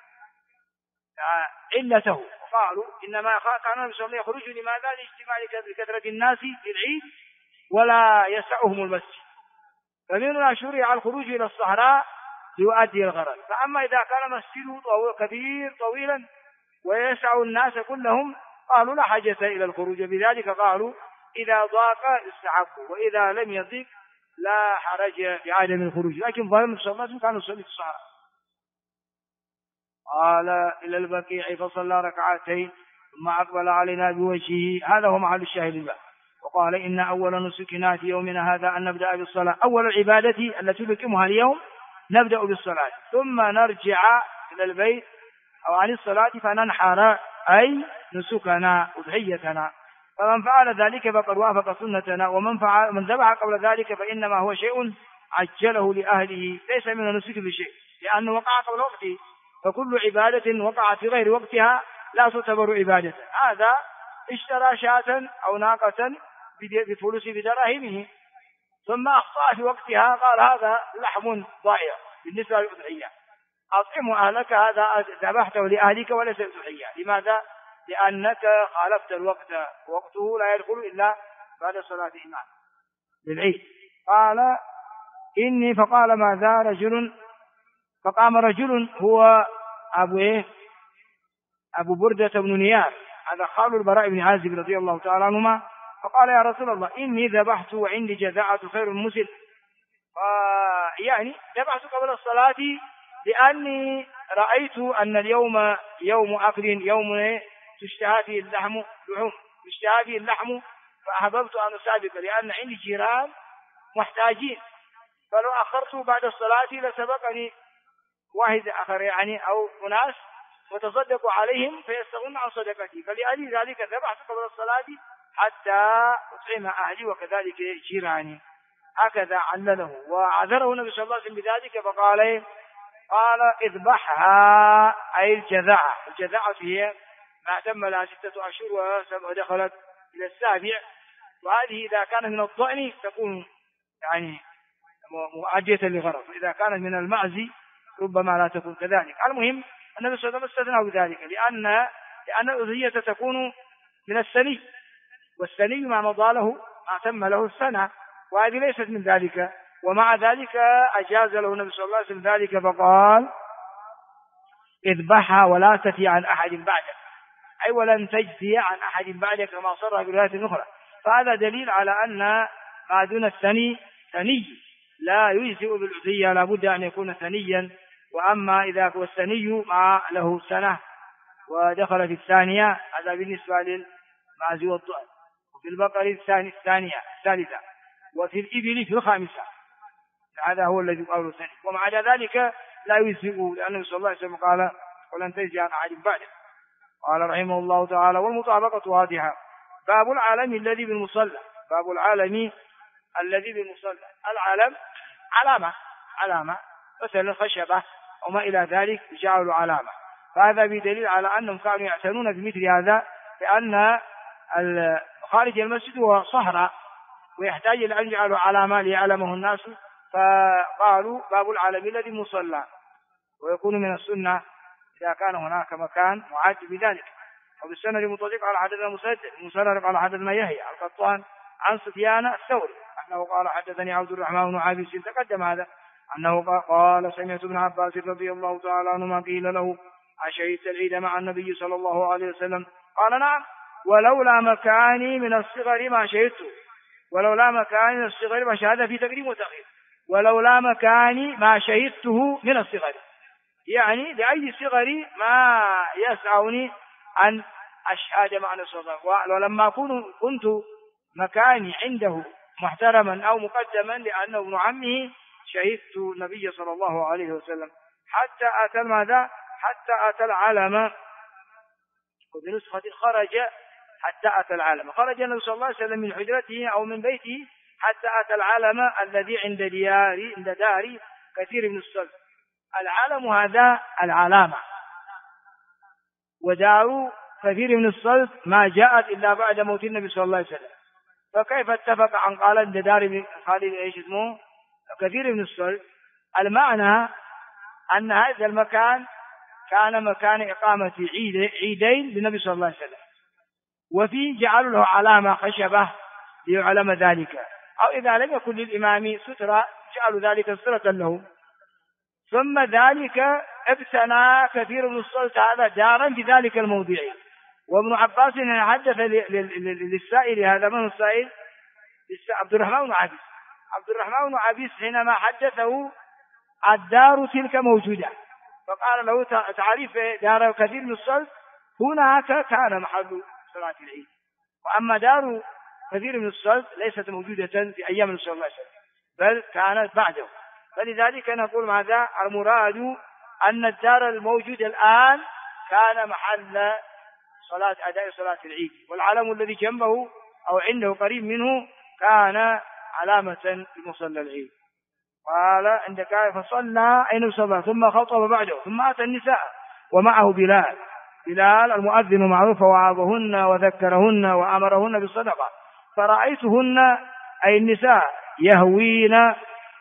علته، وقالوا إنما كان النبي صلى الله عليه وسلم يخرج لماذا؟ لاجتماع كثرة الناس في العيد ولا يسعهم المسجد، فمن هنا شرع الخروج إلى الصحراء ليؤدي الغرض. فأما إذا كان مسجده كبير طويلا ويسع الناس كلهم قالوا لا حاجة إلى الخروج، بذلك قالوا إذا ضاق استحبوا، وإذا لم يضيق لا حرج بعدم الخروج، لكن ظاهر النبي صلى الله عليه وسلم كان يصلي في الصحراء. قال: إلى البقيع فصلى ركعتين ثم أقبل علينا بوجهه، هذا هو محل الشاهد الباب. وقال: إن أول نسكنا في يومنا هذا أن نبدأ بالصلاة، أول العبادة التي نقيمها اليوم نبدأ بالصلاة، ثم نرجع إلى البيت أو عن الصلاة فننحر، أي نسكنا أضحيتنا. فمن فعل ذلك فقد وافق سنتنا، ومن ذبح قبل ذلك فإنما هو شيء عجله لأهله، ليس من النسك بشيء، لأنه وقع قبل وقته، فكل عبادة وقعت في غير وقتها لا تعتبر عبادة. هذا اشترى شاة أو ناقة بفلوس بدراهمه ثم أخطأ في وقتها، قال هذا لحم ضائع بالنسبة للأضحية، أطعم أهلك، هذا ذبحته لأهلك وليس للأضحية. لماذا؟ لأنك خالفت الوقت، وقته لا يدخل إلا بعد صلاة الإمام للعيد. قال إني، فقال ماذا رجل، فقام رجل هو أبو بردة بن نيار، هذا خال البراء بن عازب رضي الله تعالى عنهما، فقال يا رسول الله إني ذبحت وعندي جذعة خير المسل، يعني ذبحت قبل الصلاة لأني رأيت أن اليوم يوم أكل، يوم تشتهى فيه اللحم، تشتهى فيه اللحم، فأحببت أن أسابق لأن عندي جيران محتاجين، فلو أخرت بعد الصلاة لسبقني واحد آخر يعني أو أناس وتصدقوا عليهم فيستغنون عن صدقتي، فلأجل ذلك ذبحت قبل الصلاة حتى أطعم أهلي وكذلك جيراني. هكذا علله وعذره النبي صلى الله عليه وسلم بذلك، فقال اذبحها، أي الجذعة. الجذعة هي ما تم لها 6 أشهر ودخلت إلى السابع، وهذه إذا كانت من الضأن تكون يعني مؤدية لغرض، وإذا كانت من المعز ربما لا تكون كذلك. المهم النبي صلى الله عليه وسلم استثنى بذلك لأن الأضحية تكون من السني، والسني ما مضى له ما تم له السنة، وهذه ليست من ذلك. ومع ذلك أجاز له النبي صلى الله عليه وسلم ذلك، فقال اذبحها ولا تفي عن أحد بعدك، أي ولن تجزي عن أحد بعدك كما صرح برواية أخرى. فهذا دليل على أن ما دون الثني ثني لا يجزئ بالأضحية، لا بد أن يكون ثنيا. وأما إذا هو الثني ما له سنة ودخل في الثانية، هذا بالنسبة للمعز والضأن. وفي البقر الثالثة، وفي الإبل في الخامسة، هذا هو الذي قاله ثاني. ومع ذلك لا يجزئ، لأنه صلى الله عليه وسلم قال ولن تجزي عن أحد بعده. قال رحمه الله تعالى والمطابقة واضحة. باب العالم الذي بالمصلى. باب العالم الذي بالمصلى. العالم علامة مثل خشبة وما إلى ذلك جعلوا علامة، فهذا بدليل على أنهم كانوا يعتنون بمثل هذا، لأن خارج المسجد هو صحراء ويحتاج إلى أن يجعلوا علامة ليعلمه الناس، فقالوا باب العالم الذي مصلى. ويكون من السنة إذا كان هناك مكان معد بذلك. وبالسنة المطلق على حدثنا مسدد على حدثنا يحيى القطان عن سفيان الثوري أنه قال حدثني عبد الرحمن بن عابس، تقدم هذا، أنه قال سمعت ابن عباس رضي الله تعالى عنهما قيل له أشهدت العيد مع النبي صلى الله عليه وسلم؟ قال نعم، ولولا مكاني من الصغر ما شهدته. ولولا مكاني من الصغر، ما شهد في تقديم وتأخير، ولولا مكاني ما شهدته من الصغر، يعني لأي صغري ما يسعني أن أشهد مع النبي صلى الله عليه وسلم. ولما كنت مكاني عنده محترما أو مقدما لأنه ابن عمه، شهدت النبي صلى الله عليه وسلم حتى أتى ماذا؟ حتى أتى العلم. وبنسخة خرج حتى أتى العلم، خرج النبي صلى الله عليه وسلم من حجرته أو من بيته حتى أتى العلم الذي عند دار كثير من الصلب. العلم هذا العلامة، ودار كثير من الصلب ما جاءت إلا بعد موت النبي صلى الله عليه وسلم، فكيف اتفق عن قال عند دار خالد ايش اسمه كثير من الصلب؟ المعنى أن هذا المكان كان مكان إقامة عيدين للنبي صلى الله عليه وسلم، وفيه جعلوا له علامة خشبة ليعلم ذلك، أو إذا لم يكن للإمام سترة جعلوا ذلك سترة له. ثم ذلك ابتنى كثير من الصلت هذا دارا في ذلك الموضع. وابن عباس حدث للسائل هذا، من السائل؟ عبد الرحمن بن عبيس. عبد الرحمن بن عبيس حينما حدثه الدار تلك موجودة، فقال له تعريف دار كثير من الصلت هناك كان محل صلاة العيد، وأما دار كثير من الصلت ليست موجودة في أيام صلى الله عليه وسلم بل كانت بعده. فلذلك نقول ماذا؟ المراد أن الدار الموجود الآن كان محل أداء صلاة العيد، والعلم الذي جنبه أو عنده قريب منه كان علامة لمصلى العيد. قال عندك فصلى أي صلى ثم خطب بعده ثم أتى النساء ومعه بلال المؤذن معروف ووعظهن وذكرهن وأمرهن بالصدقة فرأيتهن أي النساء يهوين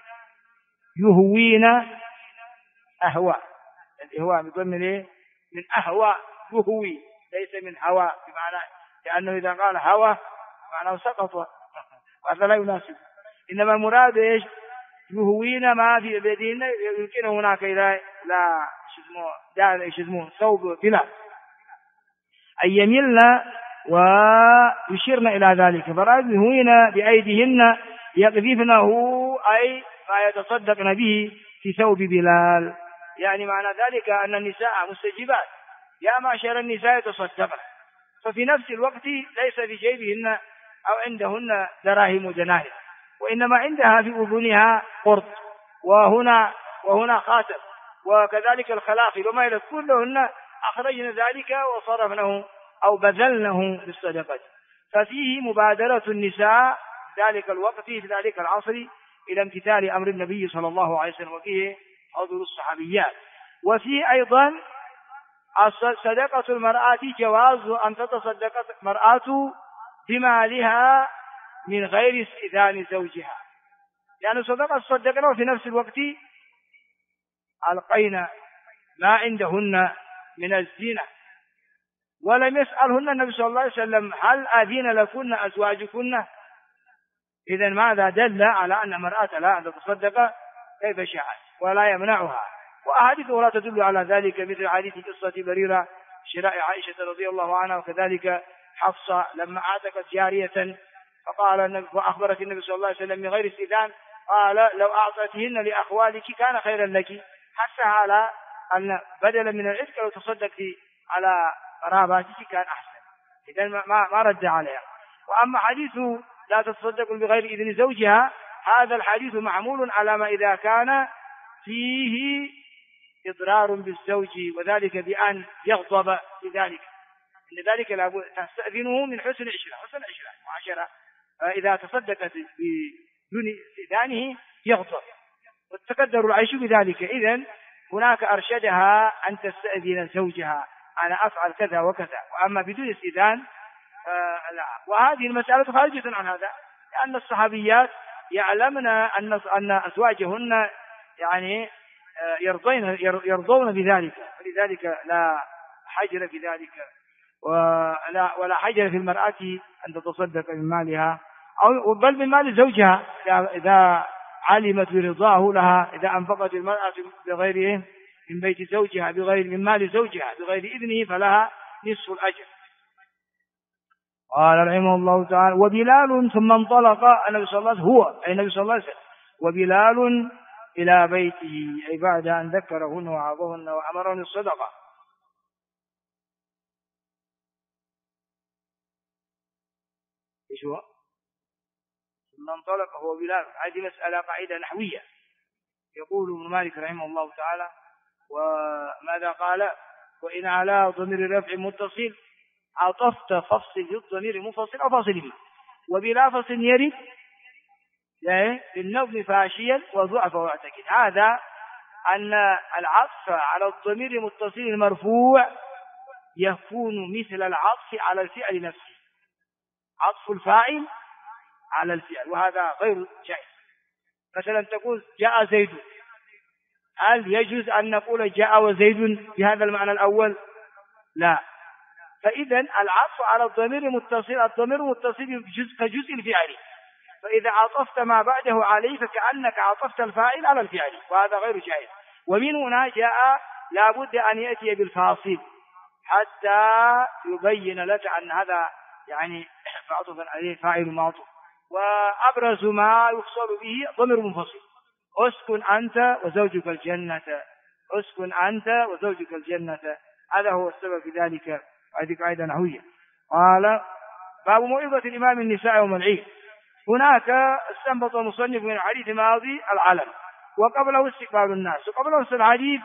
أهوى. الإهواء من أهوى يهوي ليس من هوى بمعنى لأنه إذا قال هوى معناه سقط وهذا لا يناسب إنما المراد إيش يهوين ما في بيدهن يمكن هناك إلى لا اسمه ثوب بلال أي يملن ويشيرن إلى ذلك فرأيت يهوين بأيديهن يقذفنه أي ما يتصدقن به في ثوب بلال يعني معنى ذلك أن النساء مستجيبات يا معشر النساء تصدقن ففي نفس الوقت ليس في جيبهن أو عندهن دراهم ودنانير وإنما عندها في أذنها قرط وهنا خاتم وكذلك الخلاقل وما إلى كلهن أخرجن ذلك وصرفنه أو بذلنه للصدقة ففيه مبادرة النساء ذلك الوقت في ذلك العصر إلى امتثال أمر النبي صلى الله عليه وسلم وفيه حضور الصحابيات وفيه أيضا صدقة المرأة جواز أن تتصدق المرأة بمالها من غير استئذان زوجها يعني صدقة صدقنا وفي نفس الوقت ألقينا ما عندهن من الزينة ولم يسألهن النبي صلى الله عليه وسلم هل آذين لكن أزواجكن إذن ماذا دل على أن المرأة لا أن تتصدق كيف شاءت ولا يمنعها وأحاديث لا تدل على ذلك مثل حديث قصة بريرة شراء عائشة رضي الله عنها وكذلك حفصة لما أعتقت جارية فأخبرت النبي صلى الله عليه وسلم من غير استئذان قال لو أعطيتهن لأخوالك كان خيرا لك حتى على أن بدلا من العتق لو تصدقت على قراباتك كان أحسن إذن ما رد عليها وأما حديث لا تتصدق بغير إذن زوجها هذا الحديث معمول على ما إذا كان فيه إضرار بالزوج وذلك بأن يغضب لذلك إن ذلك لابد تستأذنه من حسن عشرة معاشرة فإذا تصدقت بدون استئذانه يغضب وتقدر العيش بذلك إذن هناك أرشدها أن تستأذن زوجها أنا أفعل كذا وكذا وأما بدون استئذان لا وهذه المسألة خارجة عن هذا لأن الصحابيات يعلمن أن أزواجهن يعني يرضون بذلك ولذلك لا حجر في ذلك ولا حجر في المرأة أن تتصدق من مالها أو بل من مال زوجها إذا علمت برضاه لها إذا أنفقت المرأة بغير من بيت زوجها بغير من مال زوجها بغير إذنه فلها نصف الأجر. قال رحمه الله تعالى وبلال ثم انطلق النبي صلى الله عليه وسلم هو أي النبي صلى الله عليه وسلم وبلال إلى بيته أي بعد أن ذكرهن وعظهن وأمرهن الصدقة. إيش هو؟ ثم انطلق هو بلال هذه مسألة قاعدة نحوية يقول ابن مالك رحمه الله تعالى وماذا قال وإن على ضمير رفع متصل عطفت فصل الضمير منفصل أو فاصل ما وبلا فصل يرد للنظم فاشيا وضعف واعتكد هذا أن العطف على الضمير المتصل المرفوع يكون مثل العطف على الفعل نفسه عطف الفاعل على الفعل وهذا غير جائز. مثلا تقول جاء زيد هل يجوز أن نقول جاء وزيد بهذا المعنى الأول؟ لا. فإذا العطف على الضمير المتصل الضمير المتصل كجزء الفعل فإذا عطفت ما بعده عليه فكأنك عطفت الفاعل على الفعل وهذا غير جائز. ومن هنا جاء لابد أن يأتي بالفاصل حتى يبين لك أن هذا يعني معطوفا عليه فاعل معطوف وأبرز ما يقصد به ضمير منفصل اسكن أنت وزوجك الجنة اسكن أنت وزوجك الجنة هذا هو السبب في ذلك. هذه قاعدة نحوية. قال باب موعظة الإمام النساء يوم العيد. هناك استنبط المصنف من الحديث الماضي العلم وقبله استقبال الناس وقبله الحديث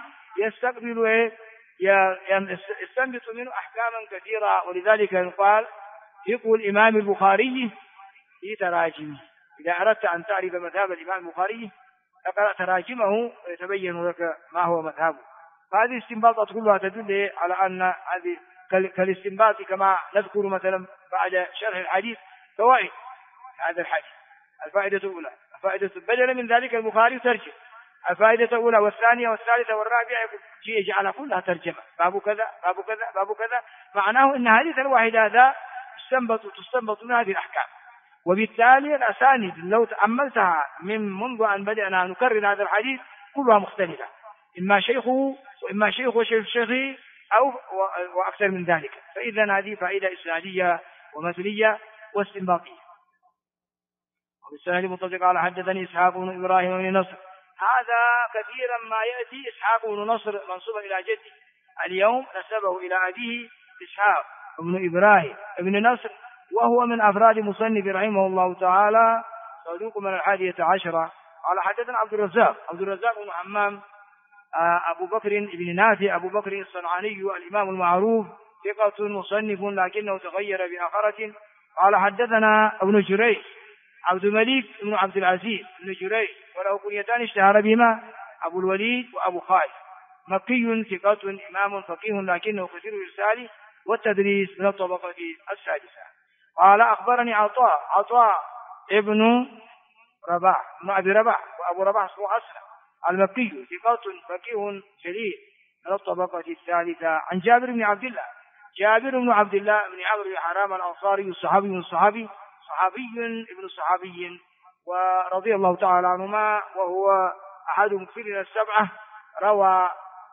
يستنبط منه أحكاما كثيرة ولذلك يقال فقه الإمام البخاري في تراجمه. إذا أردت أن تعرف مذهب الإمام البخاري اقرأ تراجمه ويتبين لك ما هو مذهبه. فهذه الاستنباطات كلها تدل على أن هذه كالاستنباط كما نذكر مثلا بعد شرح الحديث فوائد هذا الحديث. الفائدة الأولى، الفائدة بدلا من ذلك البخاري ترجم الفائدة الأولى والثانية والثالثة والرابعة يجعل كلها ترجمة، باب كذا باب كذا باب كذا، معناه أن هذه الواحدة هذا تستنبط من هذه الأحكام. وبالتالي الأسانيد لو تأملتها من منذ أن بدأنا نكرر هذا الحديث كلها مختلفة، إما شيخه وإما شيخ وشيخ شيخه أو وأكثر من ذلك. فإذا هذه فائدة إسنادية ومثلية واستنباطية. وبالسند متصل قال حدثني إسحاق بن إبراهيم بن نصر. هذا كثيرا ما يأتي إسحاق بن نصر منصوبا إلى جده، اليوم نسبه إلى أبيه إسحاق بن إبراهيم بن نصر، وهو من أفراد مصنف رحمه الله تعالى، صدوق من 11. قال حدثنا عبد الرزاق بن حمام أبو بكر بن نافع أبو بكر الصنعاني الإمام المعروف، ثقة مصنف لكنه تغير بآخرة. قال حدثنا ابن جريج عبد الملك بن عبد العزيز بن جريج، وله كنيتان اشتهر بهما أبو الوليد وأبو خالد، مكي ثقة إمام فقيه لكنه كثير الإرسال والتدريس من الطبقة السادسة. قال أخبرني عطاء ابن رباح بن أبي رباح، وأبو رباح اسمه أسلم المكي ثقة فقيه جليل من الطبقة الثالثة. عن جابر بن عبد الله بن عمرو بن حرام الأنصاري الصحابي من الصحابي، صحابي ابن صحابي ورضي الله تعالى عنهما، وهو أحد مكثرين السبعة، روى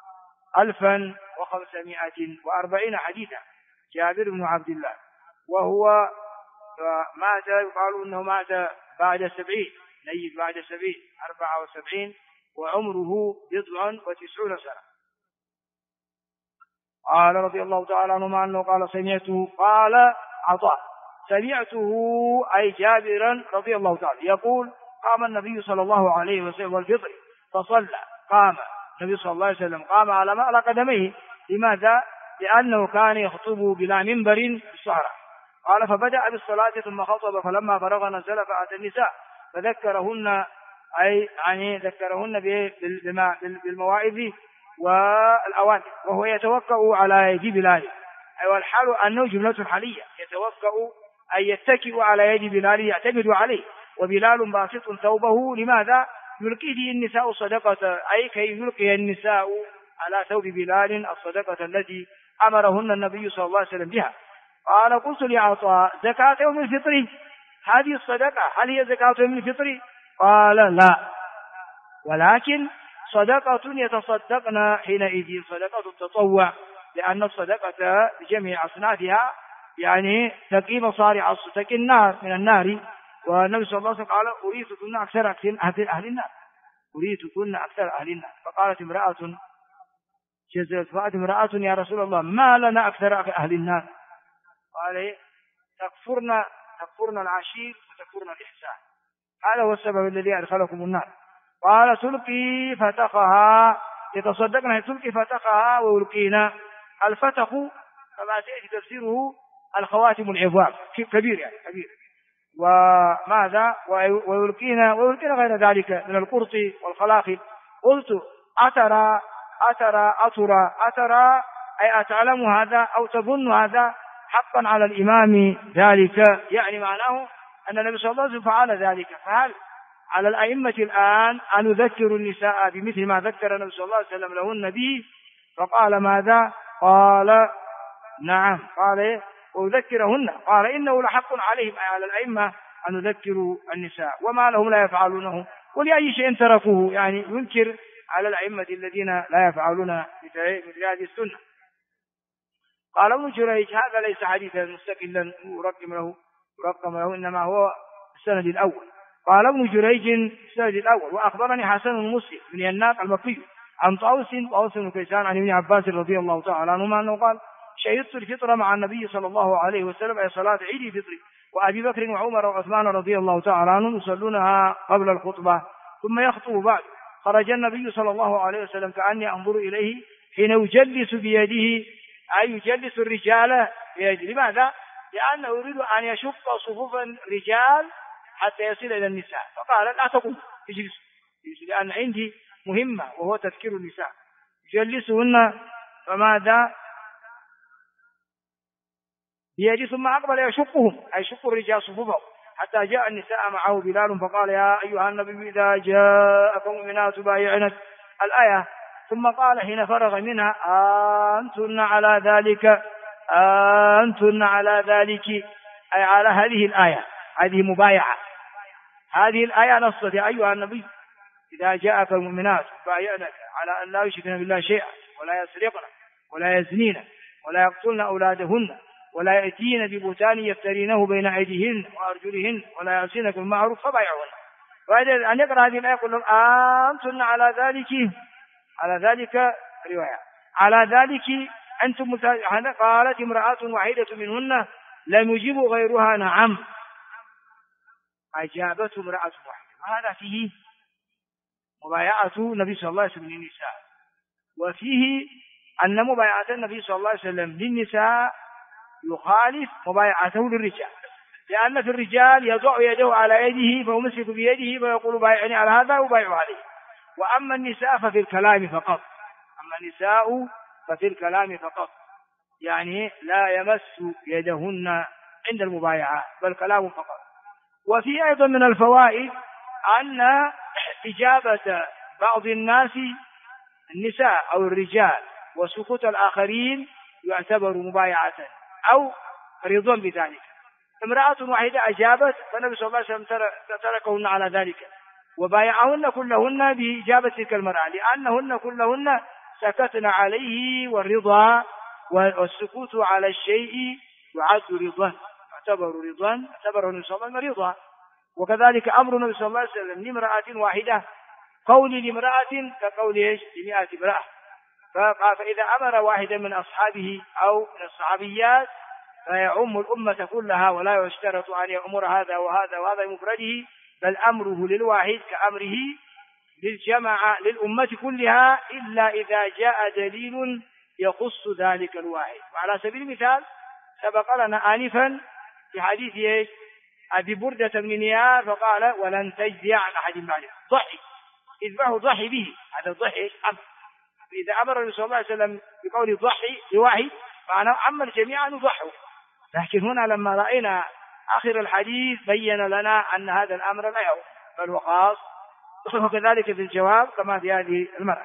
1540 حديثا. جابر بن عبد الله، وهو مات يقال أنه مات بعد 70 نيل بعد 70 74، وعمره 90 سنة. قال رضي الله تعالى عنه أنه قال قال عطاء سمعته أي جابرا رضي الله تعالى يقول قام النبي صلى الله عليه وسلم والفطر فصلى. قام النبي صلى الله عليه وسلم قام على قدميه. لماذا؟ لأنه كان يخطب بلا منبر في الصحراء. قال فبدأ بالصلاة ثم خطب، فلما فرغ نزل فأتى النساء فذكرهن، أي يعني ذكرهن بالمواعظ والأوامر، وهو يتوكأ على يد بلال، والحال أنه جملة حالية، يتوكأ أي يتكئ على يد بلال يعتمد عليه، وبلال باسط ثوبه. لماذا؟ يلقي به النساء الصدقة، أي كي يلقي النساء على ثوب بلال الصدقة التي أمرهن النبي صلى الله عليه وسلم بها. قال قلت لعطاء زكاة يوم الفطر هذه الصدقة هل هي زكاة يوم الفطر؟ قال لا، ولكن صدقة يتصدقن حينئذ، صدقة التطوع، لأن الصدقة بجميع أصنافها يعني تقي مصارع تقي النار من النار. والنبي صلى الله عليه وسلم قال أريتكن أكثر أهل النار، أريتكن أكثر أهل النار. فقالت امرأة يا رسول الله ما لنا أكثر أهل النار؟ قال تكفرن العشير وتكفرن الإحسان، هذا هو السبب الذي أدخلكم النار. قال تلقي فتقها، يتصدقن تلقي فتقها ويلقينا. الفتق كما سيأتي تفسيره الخواتم العظام كبير، يعني كبير. وماذا؟ ويلقينا غير ذلك من القرط والخلاخل. قلت أترى أي أتعلم هذا أو تظن هذا حقا على الإمام ذلك، يعني معناه أن النبي صلى الله عليه وسلم فعل ذلك. فهل على الأئمة الآن أن يذكروا النساء بمثل ما ذكر النبي صلى الله عليه وسلم لهن به؟ فقال ماذا؟ قال نعم. قال ويذكرهن، قال إنه لحق عليهم أي على الأئمة أن يذكروا النساء، وما لهم لا يفعلونه ولأي شيء تركوه، يعني ينكر على الأئمة الذين لا يفعلون مثل هذه السنة. قال ابن جريج هذا ليس حديثا مستقلا يرقم له إنما هو السند الأول. قال ابن جريج السند الأول وأخبرني حسن بن مسلم بن يناق المكي عن طاووس بن كيسان عن ابن عباس رضي الله تعالى عنهما أنه قال شهدت الفطر مع النبي صلى الله عليه وسلم أي صلاة عيد الفطر، وأبي بكر وعمر وعثمان رضي الله تعالى عنهم يصلونها قبل الخطبة ثم يخطب بعد. خرج النبي صلى الله عليه وسلم كأني أنظر إليه حين يجلس بيده، أي يجلس الرجال بيده. لماذا؟ لأنه يريد أن يشق صفوف الرجال حتى يصل إلى النساء، فقال لا تقوم اجلس، لأن عندي مهمة وهو تذكير النساء. يجلسهن فماذا بيده ثم أقبل يشقهم، أي يشق الرجال صفوفهم، حتى جاء النساء معه بلال فقال يا أيها النبي إذا جاءكم المؤمنات بايعنك الآية. ثم قال حين فرغ منها أنتن على ذلك، أنتن على ذلك، أي على هذه الآية، هذه مبايعة. هذه الآية نصت يا أيها النبي إذا جاءك المؤمنات بايعنك على أن لا يشركن بالله شيئا ولا يسرقن ولا يزنين ولا يقتلن أولادهن ولا يأتين ببهتان يفترينه بين أيديهن وأرجلهن ولا يعصينك بالمعروف فبايعهن. وإذا أن يقرأ هذه الآية يقول لهم أنتن على ذلك، على ذلك رواية على ذلك أنتم قالت امرأة واحدة منهن لم يجيب غيرها نعم، أجابته امرأة واحدة. وهذا فيه مبايعة النبي صلى الله عليه وسلم للنساء، وفيه أن مبايعة النبي صلى الله عليه وسلم للنساء يخالف مبايعته للرجال، لأن في الرجال يضع يده على يده فيمسك بيده فيقول بايعني على هذا وبايع عليه. وأما النساء ففي الكلام فقط، أما النساء ففي الكلام فقط، يعني لا يمس يدهن عند المبايعة بل كلام فقط. وفي أيضا من الفوائد أن إجابة بعض الناس النساء أو الرجال وسكوت الآخرين يعتبر مبايعة أو رضا بذلك. امرأة واحدة أجابت فالنبي صلى الله عليه وسلم تركهن على ذلك وبايعهن كلهن بإجابة تلك المرأة، لأنهن كلهن سكتن عليه، والرضا والسكوت على الشيء يعد رضا، اعتبر رضا، اعتبره النبي صلى الله عليه وسلم رضا. وكذلك أمر النبي صلى الله عليه وسلم لامرأة واحدة قول لامرأة كقول ايش ل100 امرأة. فإذا أمر واحدا من أصحابه أو من الصحابيات فيعم الأمة كلها، ولا يشترط أن يأمر هذا وهذا وهذا بمفرده، بل أمره للواحد كأمره للجماعة للأمة كلها، إلا إذا جاء دليل يخص ذلك الواحد. وعلى سبيل المثال سبق لنا آنفا في حديث أبي بردة بن نيار فقال ولن تجزي عن أحد بعده، ضحي اذبحه ضحي به، هذا ضحي أمر. إذا أمر النبي صلى الله عليه وسلم بقول ضحي لواحد معناه عم الجميع أن يضحوا. لكن هنا لما رأينا آخر الحديث بين لنا أن هذا الأمر لا يعود بل هو خاص، وكذلك في الجواب كما في هذه المرأة.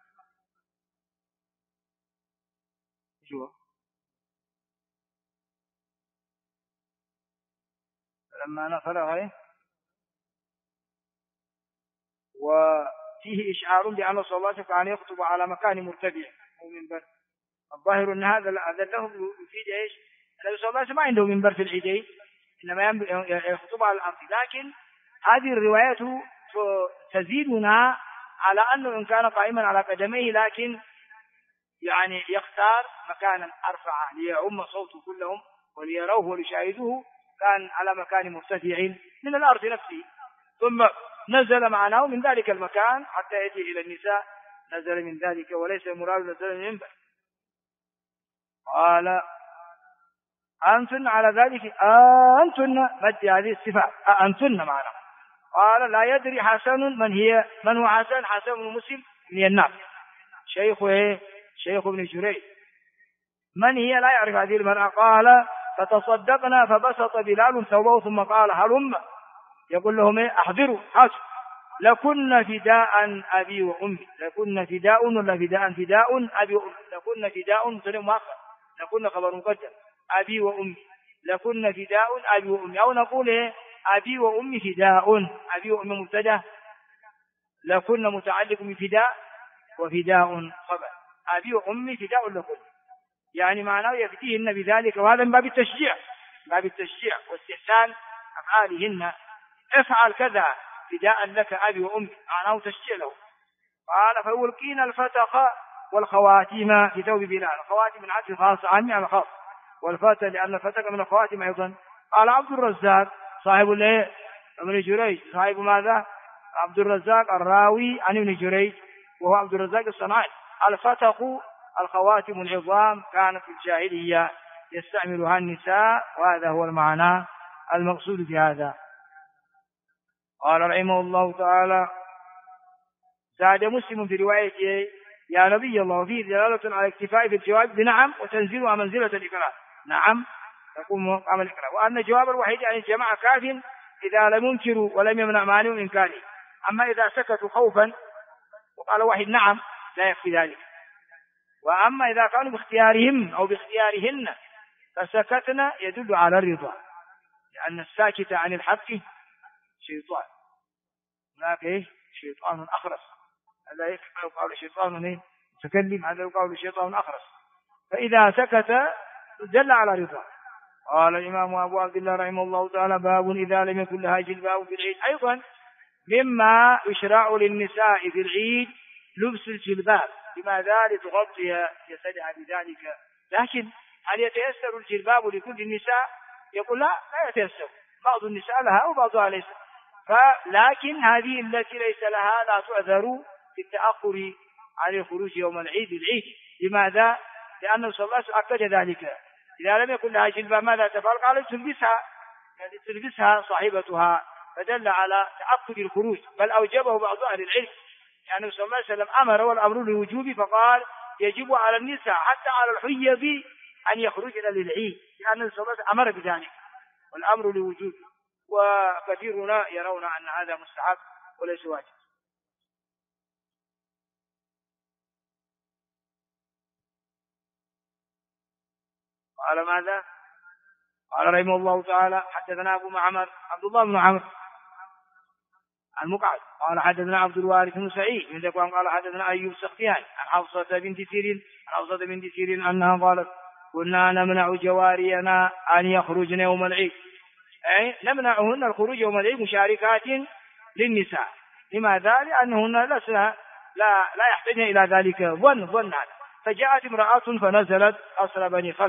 لما نفرغ وفيه إشعار بأن صلى الله عليه وسلم كان يخطب على مكان مرتفع أو منبر. الظاهر أن هذا له يفيد إيش؟ النبي صلى الله عليه وسلم ما عنده منبر في العيدين، إنما يخطب على الأرض. لكن هذه الروايات تزيدنا على أنه إن كان قائما على قدميه لكن يعني يختار مكانا أرفع ليعم صوته كلهم وليروه وليشاهدوه، كان على مكان مرتفع من الأرض نفسه، ثم نزل معناه من ذلك المكان حتى يأتي إلى النساء، نزل من ذلك وليس المراد نزل من المنبر. قال أنتن على ذلك، أنتن مد هذه الصفات، أنتن معنا. قال لا يدري حسن من هو حسن؟ حسن بن مسلم من الناس شيخ ابن جريج. من هي؟ لا يعرف هذه المرأة. قال فتصدقنا فبسط بلال ثوبه ثم قال هلم، يقول لهم احضروا حاجة لكن فداء أبي وأمي، لكن فداء ولا فداء أبي وأمي، لكن فداء مبتدأ مؤخر، لكن خبر مقدم، أبي وأمي، لكن فداء أبي وأمي، أو نقول أبي وأمي فداء، أبي وأمي مبتدأ، لكن متعلق بفداء وفداء خبر، أبي وأمي فداء لكن، يعني معناه يفتيهن بذلك. وهذا من باب التشجيع، باب التشجيع واستحسان أفعالهن، افعل كذا فداء لك أبي وأمي، معناه تشجيع له. قال فيلقين الفتق والخواتيم في ثوب بلال، الخواتيم من عدل خاص عامي على خاص، والفتق لأن الفتق من الخواتيم أيضا. قال عبد الرزاق صاحب ابن جريج، صاحب ماذا؟ عبد الرزاق الراوي عن ابن جريج وهو عبد الرزاق الصنعاني. الفتق الخواتم العظام كانت في الجاهلية يستعملها النساء، وهذا هو المعنى المقصود في هذا. قال رحمه الله تعالى زاد مسلم في روايته يا نبي الله فيه دلالة على اكتفاء في الجواب بنعم وتنزيلها منزلة الإكرام. نعم تقوم مقام الإكرام، وأن الجواب الوحيد عن الجماعة كاف إذا لم ينكروا ولم يمنع مانع إنكاره. أما إذا سكتوا خوفا وقال واحد نعم لا يكفي ذلك. وأما إذا كانوا باختيارهم أو باختيارهن فسكتنا يدل على الرضا، لأن الساكت عن الحق شيطان. هناك شيطان أخرس، هذا يقال شيطان متكلم، هذا يقال شيطان أخرس. فإذا سكت دل على رضا. قال الإمام أبو عبد الله رحمه الله تعالى باب إذا لم يكن لها جلباب في العيد. أيضا مما يشرع للنساء في العيد لبس الجلباب، لماذا؟ لتغطي جسدها بذلك. لكن هل يتيسر الجلباب لكل النساء؟ يقول لا يتيسر، بعض النساء لها وبعضها ليس. لكن هذه التي ليس لها لا تعذر في التأخر عن الخروج يوم العيد العيد. لماذا؟ لأنه صلى الله عليه وسلم أكد ذلك. إذا لم يكن لها جلباب ماذا تفعل؟ قال تلبسها، يعني تلبسها صاحبتها، فدل على تأكد الخروج. بل أوجبه بعض أهل العلم، يعني صلى الله عليه وسلم أمر والأمر للوجوب، فقال يجب على النساء حتى على الحيض أن يخرجن للعيد، لأن صلى الله عليه وسلم أمر بذلك والأمر للوجوب. وكثيرنا يرون أن هذا مستحب وليس واجب. قال ماذا؟ قال رحمه الله تعالى حدثنا أبو معمر عبد الله بن عمرو المقعد قال حدثنا عبد الوارث بن سعيد من ذكوان قال حدثنا أيوب السختياني عن حفصة بنت سيرين أنها قالت كنا نمنع جوارينا أن يخرجن يوم العيد، أي نمنعهن الخروج يوم العيد مشاركات للنساء. لماذا؟ لأنهن لا يحتاجن إلى ذلك ظن هذا. فجاءت امرأة فنزلت قصر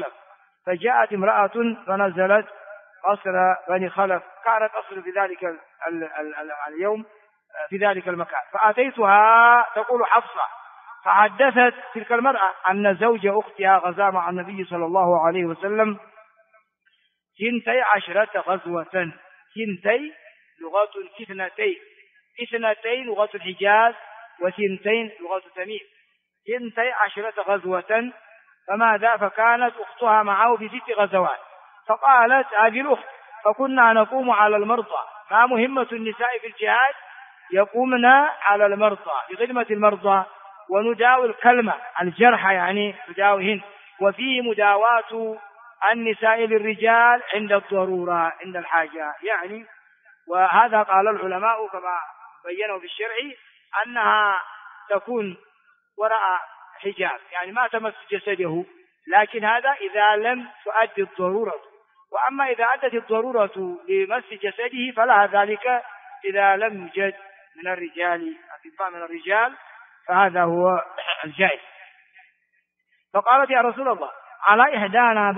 بني خلف، كانت أصل في ذلك اليوم في ذلك المكان. فأتيتها تقول حفصة، فحدثت تلك المرأة أن زوج أختها غزا مع النبي صلى الله عليه وسلم 12 غزوة. 2 لغة اثنتين لغة الحجاز و2 لغة تميم. 12 غزوة. فماذا؟ فكانت أختها معه في 6 غزوات. فقالت هذه الأخت فكنا نقوم على المرضى. ما مهمة النساء في الجهاد؟ يقومنا على المرضى بخدمة المرضى ونداوي الكلمة الجرحى، يعني نداويهن. وفيه مداواة النساء للرجال عند الضرورة عند الحاجة يعني. وهذا قال العلماء كما بينوا في الشرع أنها تكون وراء حجاب، يعني ما تمس جسده، لكن هذا إذا لم تؤدي الضرورة. وأما إذا أدت الضرورة لمس جسده فلها ذلك إذا لم يوجد من الرجال أطباء من الرجال، فهذا هو الجائز. فقالت يا رسول الله على إحدانا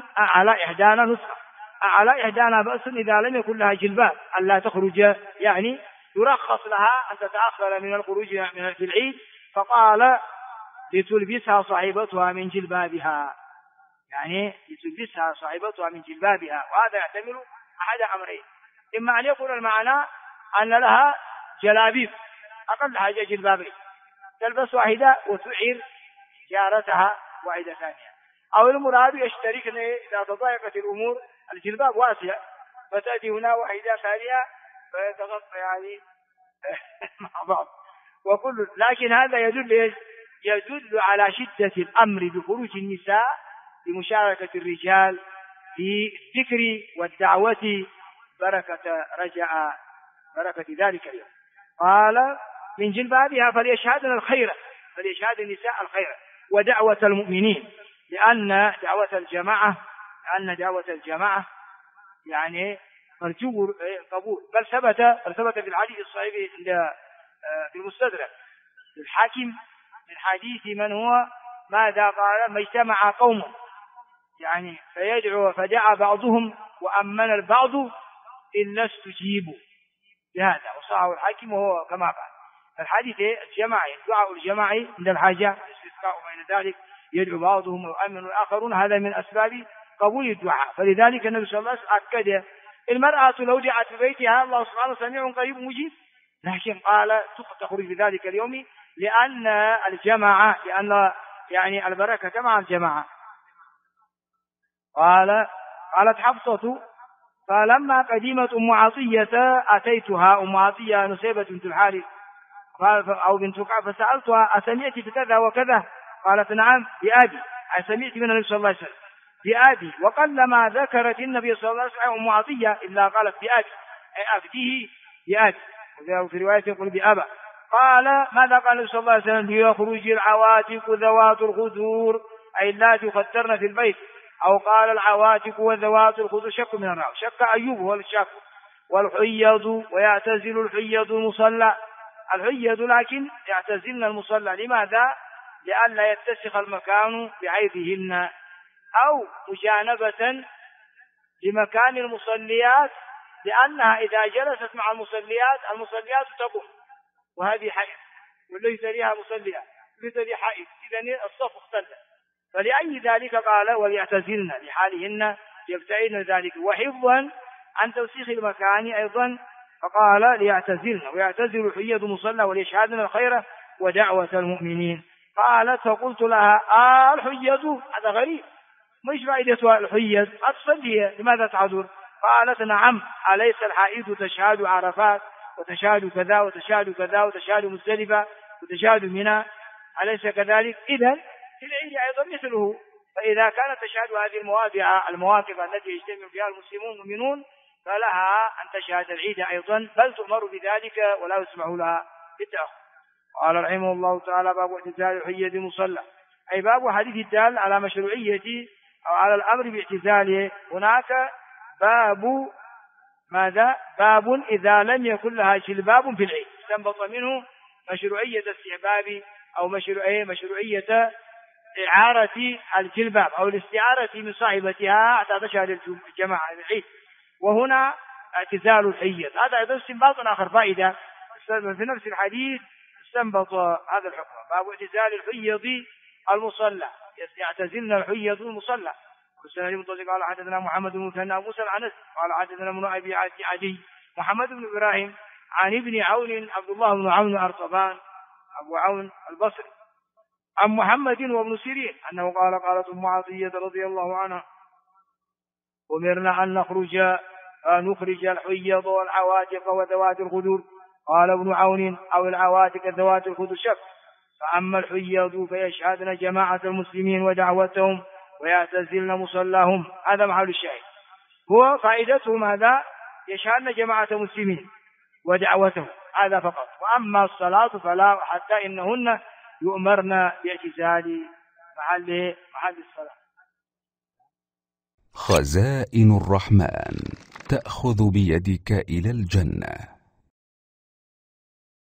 بأس إذا لم يكن لها جلباب ألا تخرج، يعني يرخص لها أن تتأخر من الخروج في العيد. فقال لتلبسها صاحبتها من جلبابها، يعني لتلبسها صاحبتها من جلبابها. وهذا يحتمل أحد أمرين: إما أن يكون المعنى أن لها جلابيب أقل حاجة جلبابين تلبس واحدة وتعير جارتها واحدة ثانية، أو المراد يشتركن إذا تضايقت الأمور، الجلباب واسع فتأتي هنا واحدة ثانية فيتغطى يعني مع بعض وكل. لكن هذا يدل على شدة الأمر بخروج النساء لمشاركة الرجال في الذكر والدعوة بركة ذلك اليوم. قال من جلبابها فليشهدن النساء الخير ودعوة المؤمنين، لأن دعوة الجماعة يعني مرجو قبول. بل ثبت في الحديث الصحيح في المستدرك الحاكم من حديث من هو ماذا قال: ما اجتمع قوم يعني فدعا بعضهم وأمن البعض إلا استجيبوا بهذا، وصححه الحاكم وهو كما قال. الحديث الجماعي، الدعاء الجماعي عند الحاجة الاستسقاء وبين ذلك يدعو بعضهم ويؤمن الآخرون، هذا من أسباب قبول الدعاء. فلذلك النبي صلى الله عليه وسلم أكد: المرأة لو دعت في بيتها الله سبحانه سميع قريب مجيب. لكن قال تخرج في ذلك اليوم لأن الجماعة، لأن يعني البركة مع الجماعة. قالت حفصة فلما قدمت أم عطية أتيتها، أم عطية نسيبة بنت الحارث أو بنت كعب، فسألتها أسمعت بكذا وكذا؟ قالت نعم بأبي، سمعت من النبي صلى الله عليه وسلم بأبي. وقلما ذكرت النبي صلى الله عليه وسلم أم عطية إلا قالت بأبي، أي أبديه بأبي، وفي رواية يقول بأبا. قال ماذا قال النبي صلى الله عليه وسلم؟ ليخرج العواتق ذوات الخدور، أي اللاتي يخدرن في البيت، أو قال العواتق وذوات الخدور، شك من الراوي، شك أيوب هو الشك. والحيض ويعتزل الحيض المصلى، الحيض لكن يعتزلن المصلى، لماذا؟ لئلا يتسخ المكان بعيدهن، أو مجانبة لمكان المصليات، لأنها إذا جلست مع المصليات تقوم، وهذه حائض وليس لها مصليات، ليس لها حائض، إذن الصف اختل. فلأي ذلك قال وليعتزلن لحالهن، يبتعدن ذلك، وحفظا عن توسيخ المكان أيضا، فقال ليعتزلن ويعتزل الحيض مصلى وليشهدن الخير ودعوة المؤمنين. قالت فقلت لها الحيض، هذا غريب، مش فائدة الحيض، أتصلي لماذا تعذر؟ قالت نعم، أليس الحائض تشهد عرفات وتشهد كذا وتشهد كذا وتشهد مزدلفة وتشهد منى، أليس كذلك؟ إذن في العيد أيضا مثله. فإذا كانت تشهد هذه المواقف التي يجتمع فيها المسلمون المؤمنون، فلها أن تشهد العيد أيضا، بل تؤمر بذلك ولا يسمح لها بالتأخر. قال رحمه الله تعالى باب اعتزال الحيض مصلى، أي باب حديث الدال على مشروعية أو على الأمر باعتزاله. هناك باب ماذا؟ باب إذا لم يكن لها جلباب في العيد، استنبط منه مشروعية استحباب أو مشروعية إعارة الجلباب أو الاستعارة من صاحبتها حتى تشهد الجماعة العيد. وهنا اعتزال الحيض، هذا أيضا استنباط آخر فائدة في نفس الحديث، استنبط هذا الحكم. باب اعتزال الحيض المصلى، يعتزلن الحيض المصلى. قال حدثنا محمد بن مثنى موسى العنس قال حدثنا من أبي عدي محمد بن إبراهيم عن ابن عون عبد الله بن عون الأرطبان أبو عون البصري عن محمد وابن سيرين أنه قال قالت أم عطية رضي الله عنها أمرنا أن نخرج الحيض والعواتق وذوات الخدور. قال ابن عون أو العواتق ذوات الخدور شك. فأما الحيض فيشهدن جماعة المسلمين ودعوتهم ويعتزلن مصلاهم، هذا محل الشاهد، هو فائدته ماذا؟ يشهدن جماعة المسلمين ودعوتهم، هذا فقط. وأما الصلاة فلا، حتى إنهن يؤمرن باعتزال محل الصلاة. خزائن الرحمن تأخذ بيدك إلى الجنة.